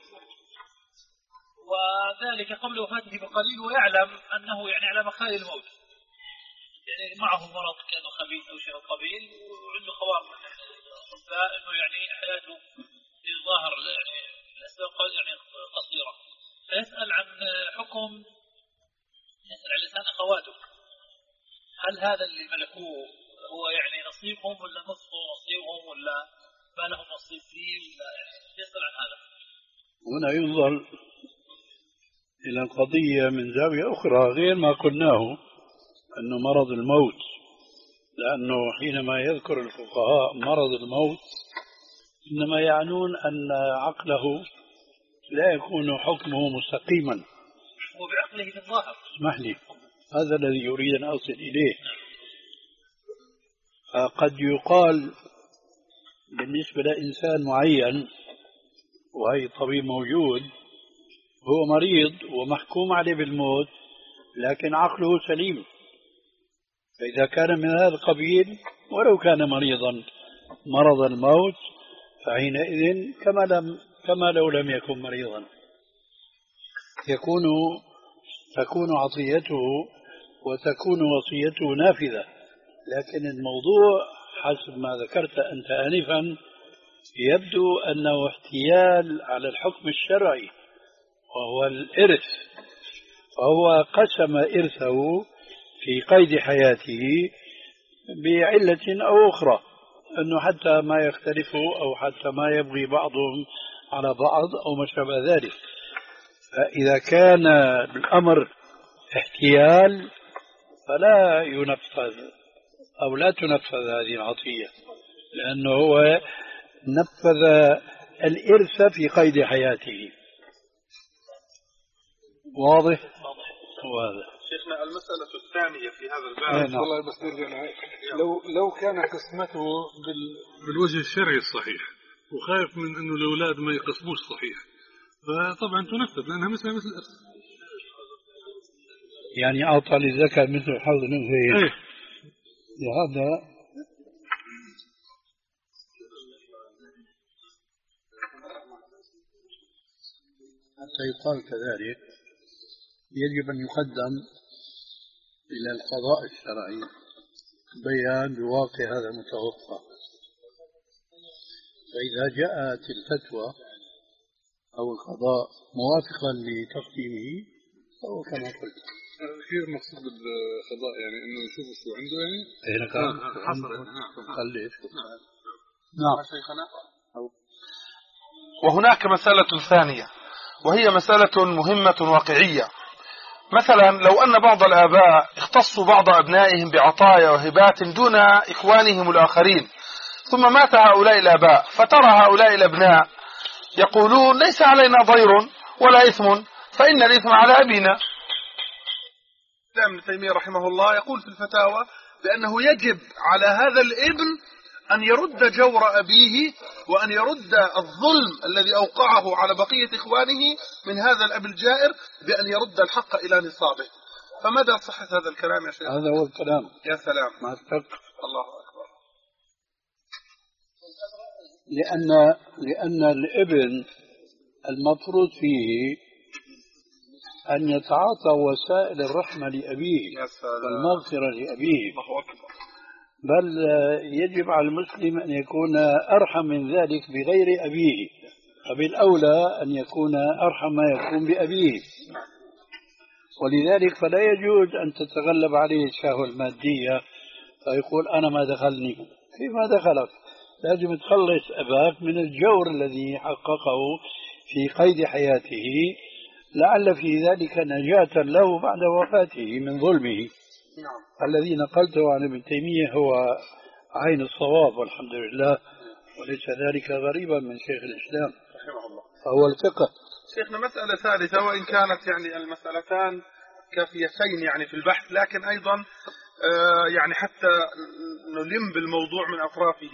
وذلك قبل وفاته بقليل، ويعلم أنه يعني على مخال الموت، يعني معه مرض كأنه خبيث أو شيء قبيل، وعنده خوار أطباء أنه يعني حياته في ظاهر يعني الأسباب يعني قصيرة، فيسأل عن حكم، يسأل عن لسان أخواته، هل هذا اللي ملكوه هو يعني نصيبهم ولا نصف نصيبهم ولا ما لهم نصيب فيه، ولا يعني يسأل عن هذا. هنا ينظر إلى القضية من زاوية أخرى غير ما قلناه أنه مرض الموت، لأنه حينما يذكر الفقهاء مرض الموت إنما يعنون أن عقله لا يكون حكمه مستقيما، وبعقله في الظاهر. اسمح لي، هذا الذي يريد أن أصل إليه. قد يقال بالنسبة لإنسان معين وهي طبيب موجود هو مريض ومحكوم عليه بالموت لكن عقله سليم، فإذا كان من هذا القبيل ولو كان مريضا مرض الموت فحينئذ كما لم كما لو لم يكن مريضا يكون تكون عطيته وتكون وصيته نافذة. لكن الموضوع حسب ما ذكرت أنت آنفا يبدو أنه احتيال على الحكم الشرعي وهو الإرث، فهو قسم إرثه في قيد حياته بعلة أو أخرى، أنه حتى ما يختلفوا أو حتى ما يبغي بعضهم على بعض أو ما شابه ذلك. فإذا كان الأمر احتيال فلا ينفذ أو لا تنفذ هذه العطية، لأنه هو نفذ الإرث في قيد حياته. واضح؟ وهذا شيخنا المسألة الثانية في هذا الباب نعم. والله بس نرجع لو لو كان قسمته بال... بالوجه الشرعي الصحيح وخايف من انه الاولاد ما يقسموش صحيح فطبعا تنفذ لانها مثل مثل الارث، يعني اعطى للذكر مثل حظ الانثيين. ايه لهذا حتى يقال كذلك يجب أن يقدم إلى القضاء الشرعي بيان بواقع هذا المتوفى، فإذا جاءت الفتوى أو القضاء موافقا لتقديمه فهو كما قلت. كيف مقصود بالقضاء يعني إنه يشوفوا شو عنده يعني؟ هنا كان حصل خليش. نعم شيخنا. وهناك مسألة ثانية وهي مسألة مهمة واقعية. مثلا لو أن بعض الآباء اختصوا بعض أبنائهم بعطايا وهبات دون إخوانهم الآخرين، ثم مات هؤلاء الآباء، فترى هؤلاء الأبناء يقولون ليس علينا ضير ولا إثم فإن الإثم على أبينا. ابن تيمية رحمه الله يقول في الفتاوى بأنه يجب على هذا الابن أن يرد جور أبيه وأن يرد الظلم الذي أوقعه على بقية إخوانه من هذا الأب الجائر بأن يرد الحق إلى نصابه. فماذا صحة هذا الكلام يا شيخ؟ هذا هو الكلام. يا سلام مع الفقه. الله أكبر. لأن لأن الابن المفروض فيه أن يتعاطى وسائل الرحمة لأبيه والمغفرة لأبيه، بل يجب على المسلم أن يكون أرحم من ذلك بغير أبيه، فبالأولى أن يكون أرحم ما يكون بأبيه. ولذلك فلا يجوز أن تتغلب عليه الشهوة المادية فيقول أنا ما دخلني. كيف ما دخلك؟ لازم تخلص أباك من الجور الذي حققه في قيد حياته، لعل في ذلك نجاة له بعد وفاته من ظلمه. نعم. الذي نقلته عن ابن تيمية هو عين الصواب والحمد لله، وليس ذلك غريبا من شيخ الإسلام رحمه الله، فهو الفقه. شيخنا مسألة ثالثة وإن كانت يعني المسألتان كافيتين يعني في البحث، لكن أيضا آه يعني حتى نلم بالموضوع من أطرافه.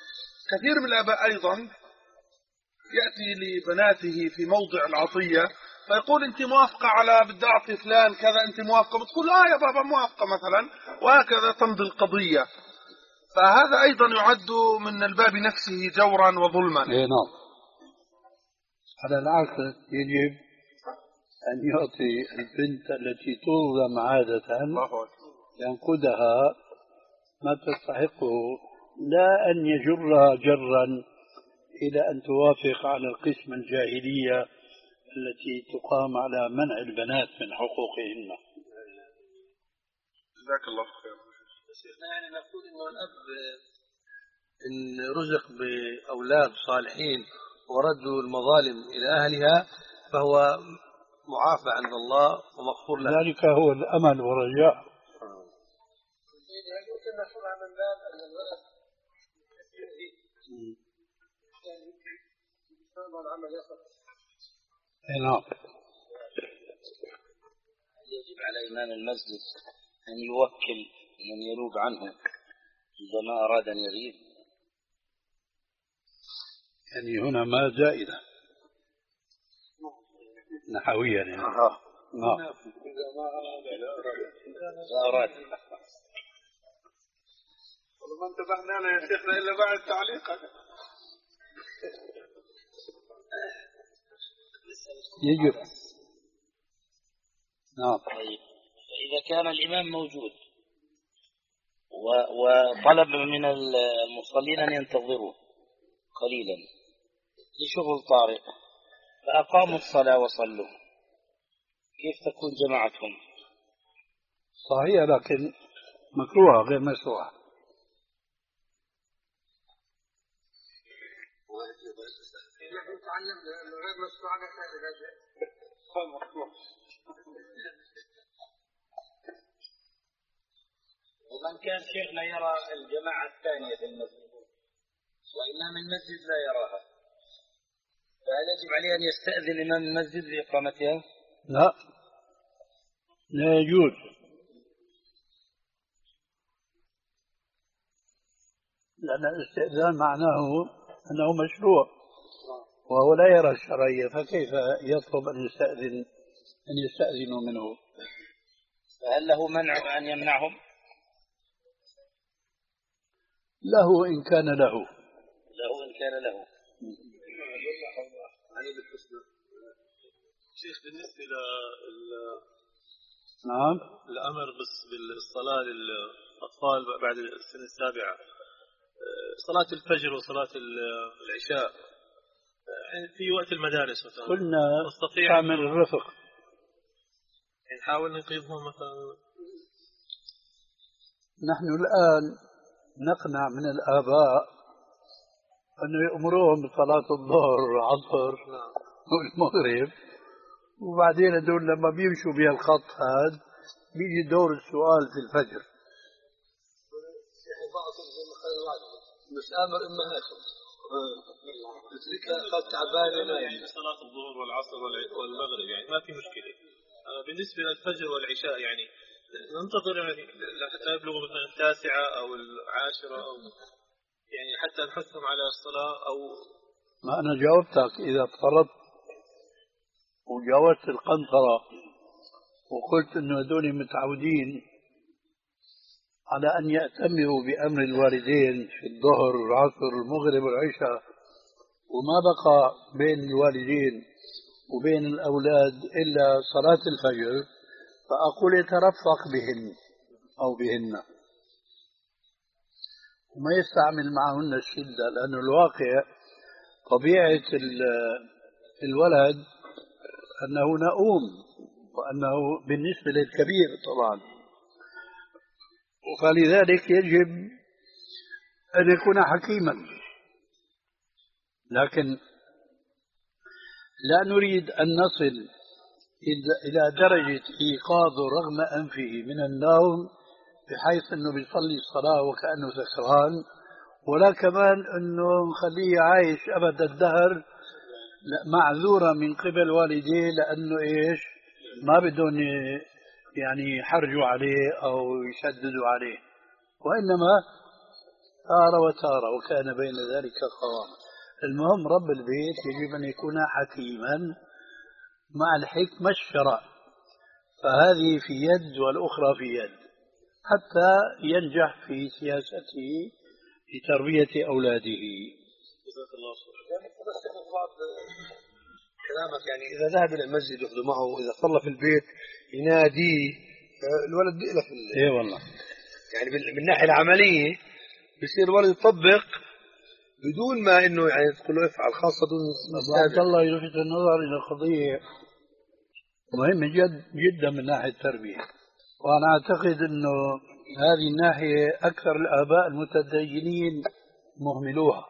كثير من الآباء أيضا يأتي لبناته في موضع العطية فيقول أنت موافقة على بدي أعطي فلان كذا، أنت موافقة، بتقول آه يا بابا موافقة مثلا، وهكذا تمضي القضية. فهذا أيضا يعد من الباب نفسه جورا وظلما. إيه نعم. على العكس يجب أن يعطي البنت التي تظلم عادة ينقدها ما تستحقه، لا أن يجرها جرا إلى أن توافق على القسم الجاهلية التي تقام على منع البنات من حقوقهن. جزاك الله خير. شيخنا يعني نقول إنه الأب إن رزق بأولاد صالحين وردوا المظالم إلى أهلها فهو معافى عند الله ومغفور له. ذلك هو الأمل والرجاء. نعم. يجب على إمام المسجد أن يوكل من ينوب عنه إذا ما أراد أن يغيب. يعني هنا ما زائدة نحويا يعني. آه. نعم. لا أراد. والله ما انتبهنا أنا يا شيخنا إلا بعد تعليقك. يجب. نعم. طيب إذا كان الإمام موجود وطلب من المصلين أن ينتظروا قليلا لشغل طارئ فأقاموا الصلاة وصلوا، كيف تكون جماعتهم؟ صحيح، لكن مكروهة غير مشروعة. ومن كان شيخنا يرى الجماعة الثانية في المسجد وإمام المسجد لا يراها، فهل يجب عليه أن يستأذن إمام المسجد لإقامتها؟ لا، لا يجوز، لأن الاستئذان معناه أنه مشروع وهو لا يرى الشرعية، فكيف يطلب أن يستأذن أن يستأذنوا منه؟ فهل له منع أن يمنعهم؟ له إن كان له له إن كان له. شيخ بالنسبة لل نعم الأمر بس بالصلاة للأطفال بعد السنة السابعة، صلاة الفجر وصلاة العشاء في وقت المدارس مثلا، قلنا نستطيع تعمل الرفق، نحاول ننقذهم مثلا. نحن الآن نقنع من الآباء أنه يأمروهم بصلاة الظهر والعصر والمغرب، وبعدين هدول لما بيمشوا بهالخط هذا بيجي دور السؤال في الفجر. مش آمر أمهاتهم خط تعبان يعني صلاة الظهر والعصر والمغرب يعني ما في مشكلة. بالنسبة للفجر والعشاء يعني ننتظر يعني حتى يبلغوا مثلا التاسعة أو العاشرة أو يعني حتى نحثهم على الصلاة أو ما أنا جاوبتك إذا افترضت وجاوزت القنطرة وقلت إنه هذول متعودين على أن يأتمروا بأمر الوالدين في الظهر والعصر والمغرب والعشاء، وما بقى بين الوالدين وبين الأولاد إلا صلاة الفجر، فأقول يترفق بهن أو بهن وما يستعمل معهن الشدة، لأن الواقع طبيعة الولد أنه نؤوم، وأنه بالنسبة للكبير طبعا، فلذلك يجب أن يكون حكيما. لكن لا نريد أن نصل إلى درجة إيقاظه رغم أنفه من النوم بحيث أنه بيصلي الصلاة وكأنه سكران، ولا كمان أنه نخليه عايش أبد الدهر معذورة من قبل والديه لأنه إيش ما بدهم يعني يحرجوا عليه أو يشددوا عليه، وإنما تارة وتارة وكان بين ذلك قوام. المهم رب البيت يجب أن يكون حكيما مع الحكمة الشرع، فهذه في يد والأخرى في يد حتى ينجح في سياسته في تربية أولاده. جزاك الله خير. بعض كلامك يعني إذا ذهب إلى المسجد يأخذ معه، إذا صلى في البيت ينادي الولد بيألف. إيه والله، يعني بالناحية العملية بيصير الولد يطبق بدون ما إنه يعني تقول له افعل، خاصة دون عبد الله يلفت النظر إلى قضية مهمة جد جدا من ناحية التربية، وأنا أعتقد أنه هذه الناحية أكثر الآباء المتدينين مهملوها.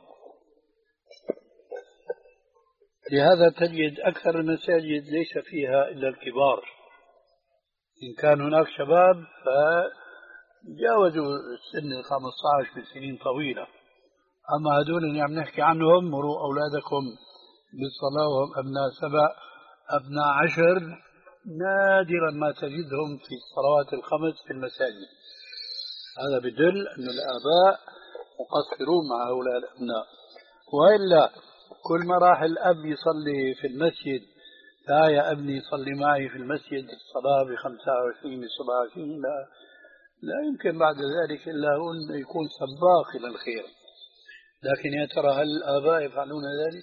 لهذا تجد أكثر المساجد ليس فيها إلا الكبار، إن كان هناك شباب فجاوزوا السن الخمسة عشر في سنين طويلة، أما هذول اللي عم نحكي عنهم مروا أولادكم بالصلاة وهم أبناء سبع أبناء عشر، نادرا ما تجدهم في الصلوات الخمس في المساجد. هذا بدل أن الآباء مقصرون مع هؤلاء الأبناء. وإلا كل ما راح الأب يصلي في المسجد، لا يا ابني صلي معي في المسجد الصلاة بخمسة وعشرين بسبعة وعشرين، لا لا يمكن بعد ذلك إلا أن يكون سباق إلى الخير. لكن يا ترى هل الآباء يفعلون ذلك؟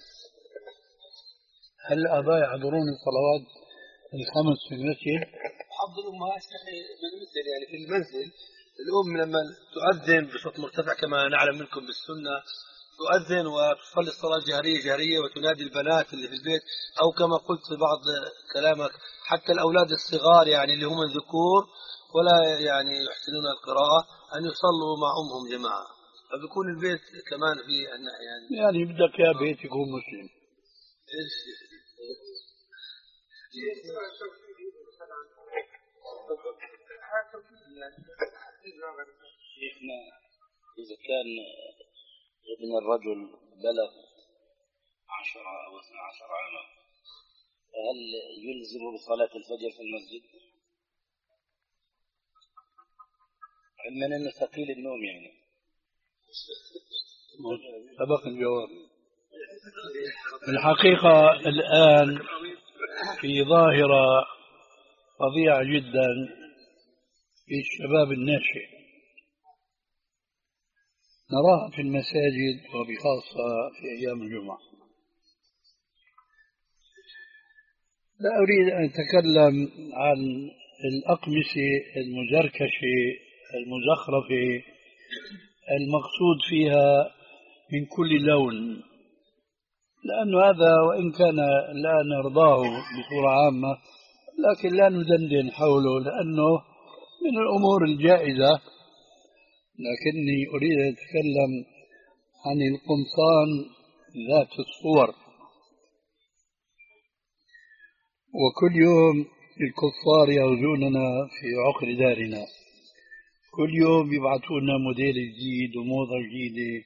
هل الآباء يحضرون الصلوات الخمس في المسجد؟ حظ الأمهات بالمثل، يعني في المنزل الأم لما تؤذن بصوت مرتفع كما نعلم منكم بالسنة، تؤذن وتصلي الصلاة جهرية جهرية وتنادي البنات اللي في البيت، أو كما قلت في بعض كلامك حتى الأولاد الصغار يعني اللي هم الذكور ولا يعني يحسنون القراءة أن يصلوا مع أمهم جماعة، فبيكون البيت كمان في الناحية يعني يعني بدك يا بيت يكون مسلم. شيخنا إذا كان ابن الرجل بلغ عشرة أو اثنى عشر عاما، فهل يلزم بصلاة الفجر في المسجد؟ علما أنه ثقيل النوم يعني. سبق الجواب. الحقيقة الآن في ظاهرة فظيعة جدا في الشباب الناشئ نراها في المساجد وبخاصة في أيام الجمعة. لا أريد أن أتكلم عن الأقمشة المزركشة المزخرفة المقصود فيها من كل لون، لأن هذا وإن كان لا نرضاه بصورة عامة لكن لا ندندن حوله لأنه من الأمور الجائزة. لكني أريد أن أتكلم عن القمصان ذات الصور. وكل يوم الكفار يغزوننا في عقر دارنا، كل يوم يبعثونا موديل جديد وموضة جديدة.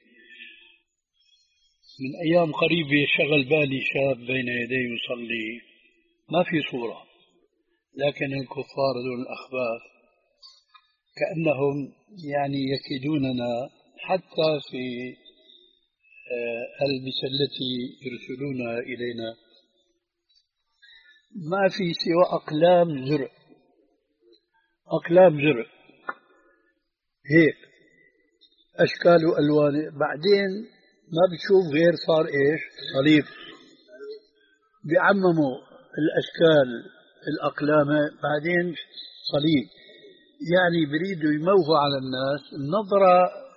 من أيام قريبة شغل بالي شاب بين يديه يصلي، ما في صورة، لكن الكفار دون الأخبار كأنهم يعني يكيدوننا حتى في الألبسة التي يرسلونها إلينا. ما في سوى أقلام زرع، أقلام زرع هيك أشكال وألوان. بعدين ما بتشوف غير صار إيش؟ صليب. بيعمموا الأشكال الأقلام بعدين صليب، يعني بريدوا يموهوا على الناس. النظرة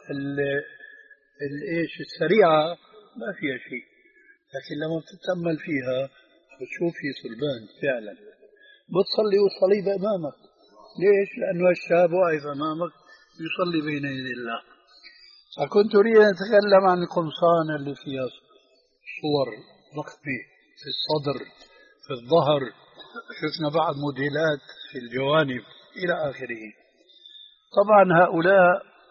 الإيش السريعة ما فيها شيء، لكن لما تتأمل فيها بتشوف في صلبان فعلا. بتصلي والصليب أمامك. ليش؟ لأنه الشاب واقف أمامك يصلي بين يدي الله. فكنت أريد أن أتكلم عن القمصان اللي فيها صور ضخمة في الصدر في الظهر، شفنا بعض موديلات في الجوانب إلى آخره. طبعا هؤلاء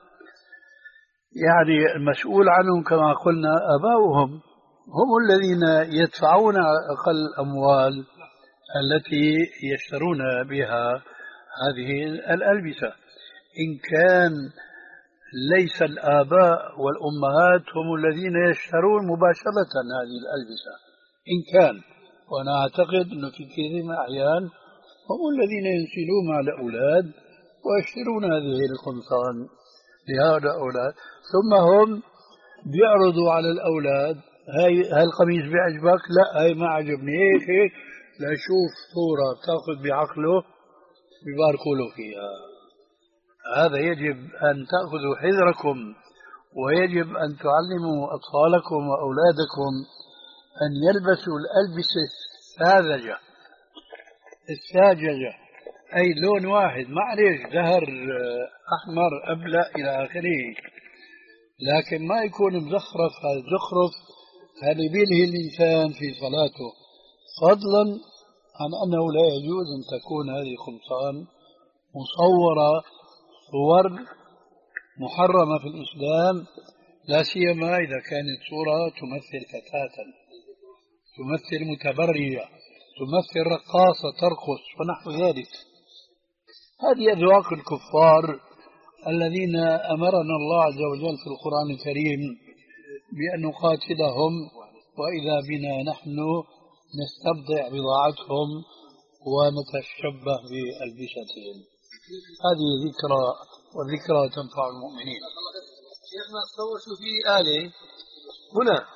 يعني المسؤول عنهم كما قلنا آباؤهم، هم الذين يدفعون أقل الأموال التي يشترون بها هذه الألبسة. إن كان ليس الآباء والأمهات هم الذين يشترون مباشرة هذه الألبسة، إن كان وأنا أعتقد أنه في كثير من الأحيان هم الذين ينزلون مع الأولاد ويشترون هذه القمصان لهؤلاء الأولاد، ثم هم بيعرضوا على الأولاد هاي هالقميص بيعجبك؟ لا هاي ما عجبني، هيك هيك ليشوف صورة تأخذ بعقله بيباركوا له فيها. هذا يجب أن تأخذوا حذركم، ويجب أن تعلموا أطفالكم وأولادكم أن يلبسوا الألبسة الساذجة الساذجة، أي لون واحد، معلش زهر أحمر أبلأ إلى آخره، لكن ما يكون مزخرف. هذا الزخرف هذا بيلهي الإنسان في صلاته، فضلا عن أنه لا يجوز أن تكون هذه قمصان مصورة صور محرمة في الإسلام، لا سيما إذا كانت صورة تمثل فتاة، تمثل متبرية، تمثل رقاصة ترقص ونحو ذلك. هذه أذواق الكفار الذين أمرنا الله عز وجل في القرآن الكريم بأن نقاتلهم، وإذا بنا نحن نستبضع بضاعتهم ونتشبه بألبستهم. هذه ذكرى، والذكرى تنفع المؤمنين. شيخنا تصور شو في آلة هنا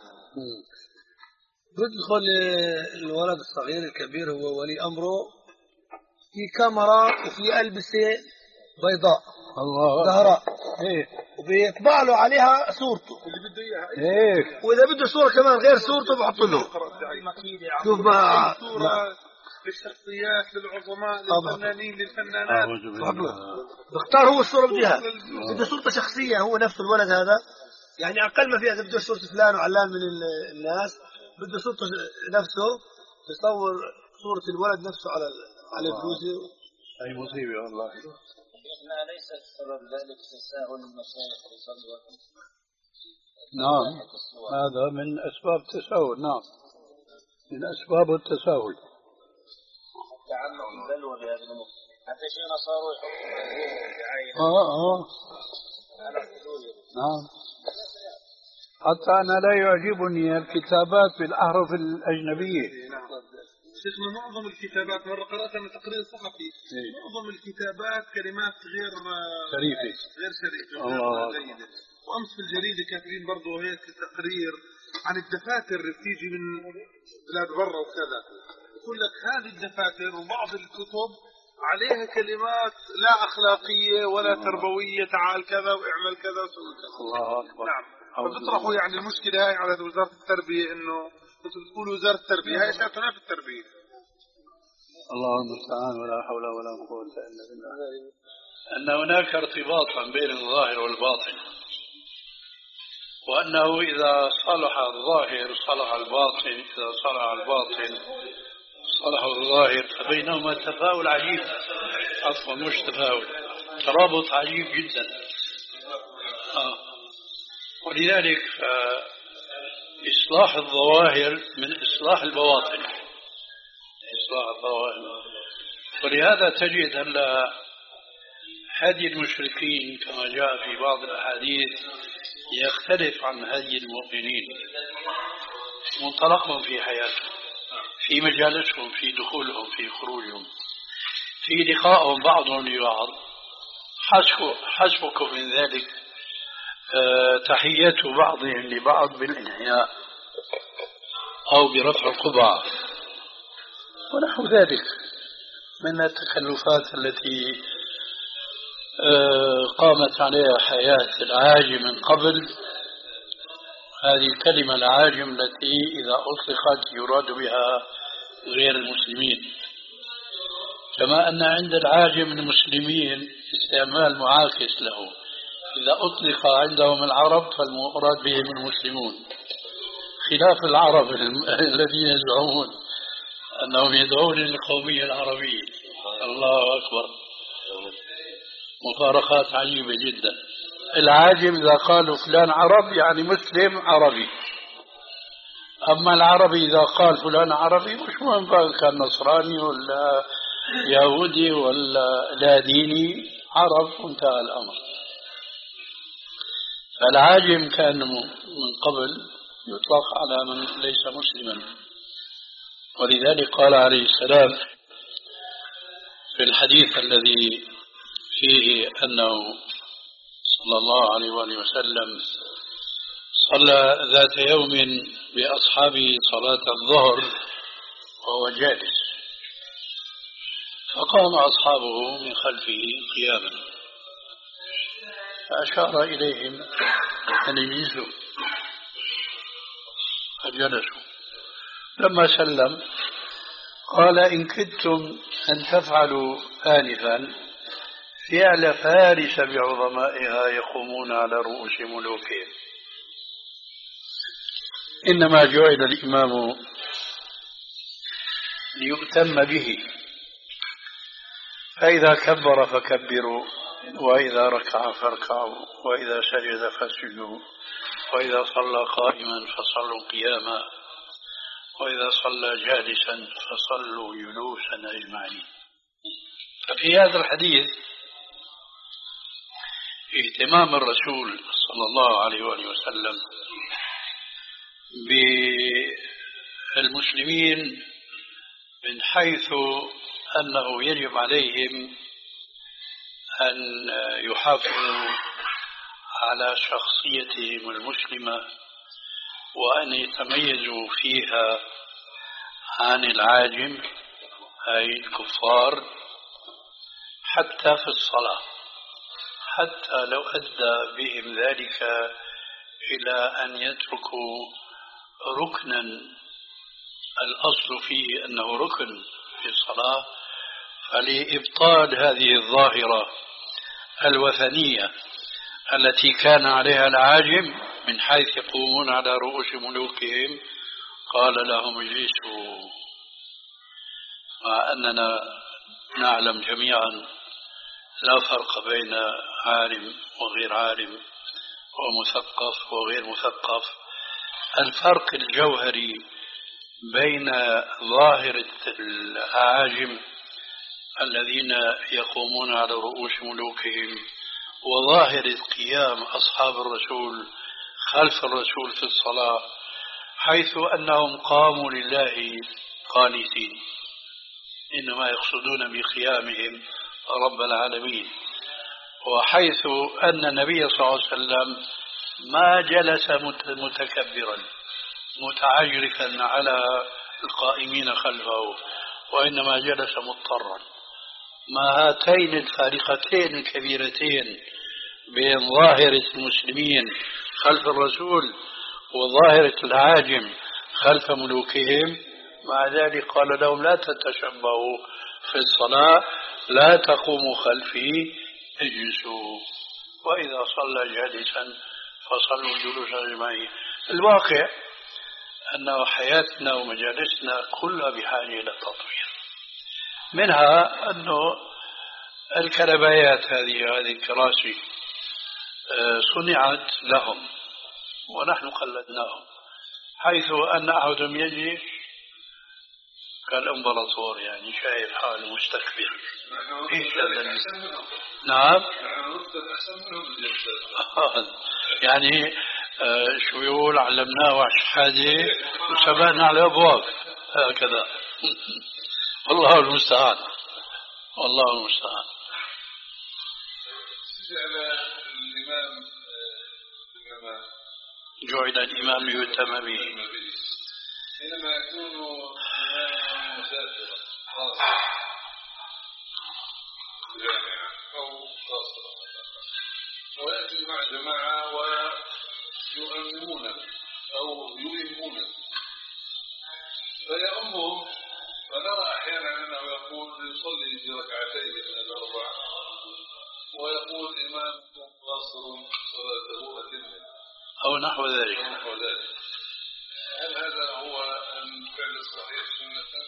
يدخل الولد الصغير الكبير هو ولي أمره في كاميرا وفي ألبسة بيضاء الله زهراء، إيه، وبيطبع له عليها صورته اللي بده اياها، إيه، واذا بده صوره كمان غير صورته بحط له. شوف ما صورة للشخصيات، للعظماء، للفنانين، للفنانات، بختار هو الصورة بديها، بده صورته شخصية هو نفس الولد هذا، يعني أقل ما فيها إذا بده صورة فلان وعلان من الناس بده صورته نفسه، يصور صورة الولد نفسه على على البلوزة. أي مصيبة والله. إحنا ليس السبب ذلك تساهل المشايخ بصلوة. نعم، هذا من أسباب التساهل. نعم، من أسباب التساهل. تعمق البلوى بهذا الأمر. حتى شيء صاروا يحطوا بعين. آه آه. نعم. حتى أنا لا يعجبني الكتابات بالأحرف الأجنبية. شيخنا معظم الكتابات، مرة قرأت أنا تقرير صحفي، معظم الكتابات كلمات غير شريفة، غير شريفة، غير جيدة. وأمس في الجريدة كاتبين برضو هيك تقرير عن الدفاتر اللي بتيجي من بلاد برا وكذا، يقول لك هذه الدفاتر وبعض الكتب عليها كلمات لا أخلاقية ولا تربوية، تعال كذا واعمل كذا وسوي كذا. الله أكبر. نعم، فبيطرحوا يعني المشكلة هاي على وزارة التربية، إنه انتم بتقولوا وزارة التربية، هاي اشياء تنافي التربية. الله المستعان، ولا حول ولا قوة إلا بالله. أن هناك ارتباطا بين الظاهر والباطن، وأنه إذا صلح الظاهر صلح الباطن، إذا صلح الباطن صلح الظاهر، فبينهما تفاؤل عجيب، عفوا مش تفاؤل، ترابط عجيب جدا. آه. ولذلك إصلاح الظواهر من إصلاح البواطن، إصلاح الظواهر. ولهذا تجد أن هدي المشركين كما جاء في بعض الأحاديث يختلف عن هدي المؤمنين، منطلقهم في حياتهم، في مجالسهم، في دخولهم، في خروجهم، في لقائهم بعضهم لبعض. حسبكم من ذلك تحية بعضهم لبعض بالإنحياء أو برفع القبعة ونحو ذلك من التكلفات التي قامت عليها حياة العاجم من قبل. هذه الكلمة العاجم التي إذا أطلقت يراد بها غير المسلمين، كما أن عند العاجم المسلمين استعمال معاكس له، إذا أطلق عندهم العرب فالمراد بهم المسلمون، خلاف العرب الذين يزعمون أنهم يدعون للقومية العربية. الله أكبر، مفارقات عجيبة جدا. العاجم إذا قالوا فلان عرب يعني مسلم عربي، أما العربي إذا قال فلان عربي مش مهم بقى كان نصراني ولا يهودي ولا لا ديني، عرب وانتهى الأمر. فالعاجم كان من قبل يطلق على من ليس مسلما، ولذلك قال عليه السلام في الحديث الذي فيه أنه صلى الله عليه وآله وسلم صلى ذات يوم بأصحابه صلاة الظهر وهو جالس، فقام أصحابه من خلفه قياما فأشار إليهم أن يجلسوا فجلسوا. لما سلم قال: إن كدتم أن تفعلوا آنفا فعل فارس بعظمائها يقومون على رؤوس ملوكهم، إنما جعل الإمام ليؤتم به، فإذا كبر فكبروا، وإذا ركع فاركعوا، وإذا سجد فاسجدوا، وإذا صلى قائما فصلوا قياما، وإذا صلى جالسا فصلوا جلوسا أجمعين. ففي هذا الحديث اهتمام الرسول صلى الله عليه وآله وسلم بالمسلمين من حيث أنه يجب عليهم أن يحافظوا على شخصيتهم المسلمة وأن يتميزوا فيها عن العاجم أي الكفار، حتى في الصلاة، حتى لو أدى بهم ذلك إلى أن يتركوا ركنا الأصل فيه أنه ركن في الصلاة، فلإبطال هذه الظاهرة الوثنية التي كان عليها العاجم من حيث يقومون على رؤوس ملوكهم قال لهم اجلسوا، مع أننا نعلم جميعا لا فرق بين عالم وغير عالم ومثقف وغير مثقف. الفرق الجوهري بين ظاهرة الأعاجم الذين يقومون على رؤوس ملوكهم وظاهرة قيام أصحاب الرسول خلف الرسول في الصلاة، حيث أنهم قاموا لله قانتين، إنما يقصدون بقيامهم رب العالمين، وحيث أن النبي صلى الله عليه وسلم ما جلس متكبرا متعجرفا على القائمين خلفه، وإنما جلس مضطرا. ما هاتين الفارقتين الكبيرتين بين ظاهرة المسلمين خلف الرسول وظاهرة العاجم خلف ملوكهم، مع ذلك قال لهم لا تتشبهوا في الصلاة، لا تقوموا خلفي، اجلسوا، وإذا صلى جالسا فصلوا جلوسا أجمعين. الواقع أن حياتنا ومجالسنا كلها بحاجة إلى التطوير، منها أنه الكربايات هذه هذه الكراسي صنعت لهم ونحن قلدناهم، حيث أن أحدهم يجلس كالإمبراطور، يعني شايف حاله مستكبر. إيش هذا؟ نعم يعني شو يقول علمناه شحادة وسبقنا على أبواب هكذا. والله المستعان، والله المستعان. الإمام إنما جعل الإمام ليؤتم به، حينما يكون إماما مسافرا خاصا جامعا أو خاصا ويأتي مع جماعة ويؤمنون أو يؤمنون فيأمهم، فنرى أحيانا أنه يقول يصلي في ركعتين من الأربع ويقول إمامكم قاصر صلاته أتمه أو نحو ذلك. أو نحو ذلك. هل هذا هو الفعل الصحيح سنة؟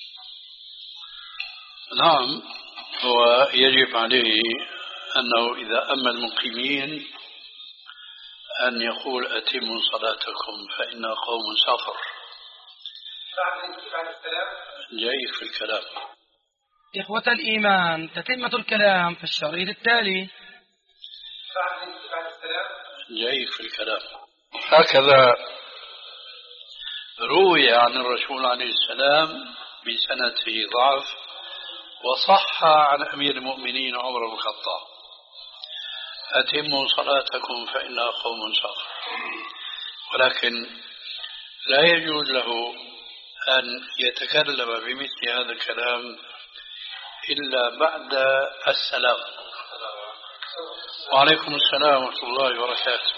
نعم، هو يجب عليه أنه إذا أما المقيمين أن يقول أتموا صلاتكم فإن قوم سفر. جاي في الكلام. إخوة الإيمان، تتمة الكلام في الشريط التالي. جاي في الكلام. هكذا روي عن الرسول عليه السلام بسنته ضعف، وصح عن أمير المؤمنين عمر بن الخطاب: أتموا صلاتكم فإنها قوم صغر. ولكن لا يجوز له أن يتكلم بمثل هذا الكلام إلا بعد السلام. وعليكم السلام ورحمة الله وبركاته.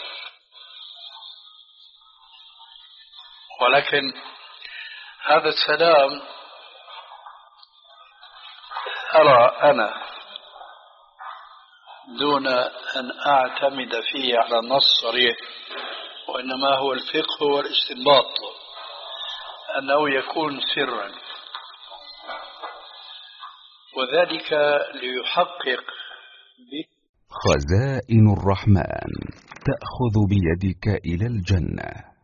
ولكن هذا السلام أرى أنا دون أن أعتمد فيه على نص صريح، وإنما هو الفقه والاستنباط، أنه يكون سرا، وذلك ليحقق به خزائن الرحمن تأخذ بيدك إلى الجنة.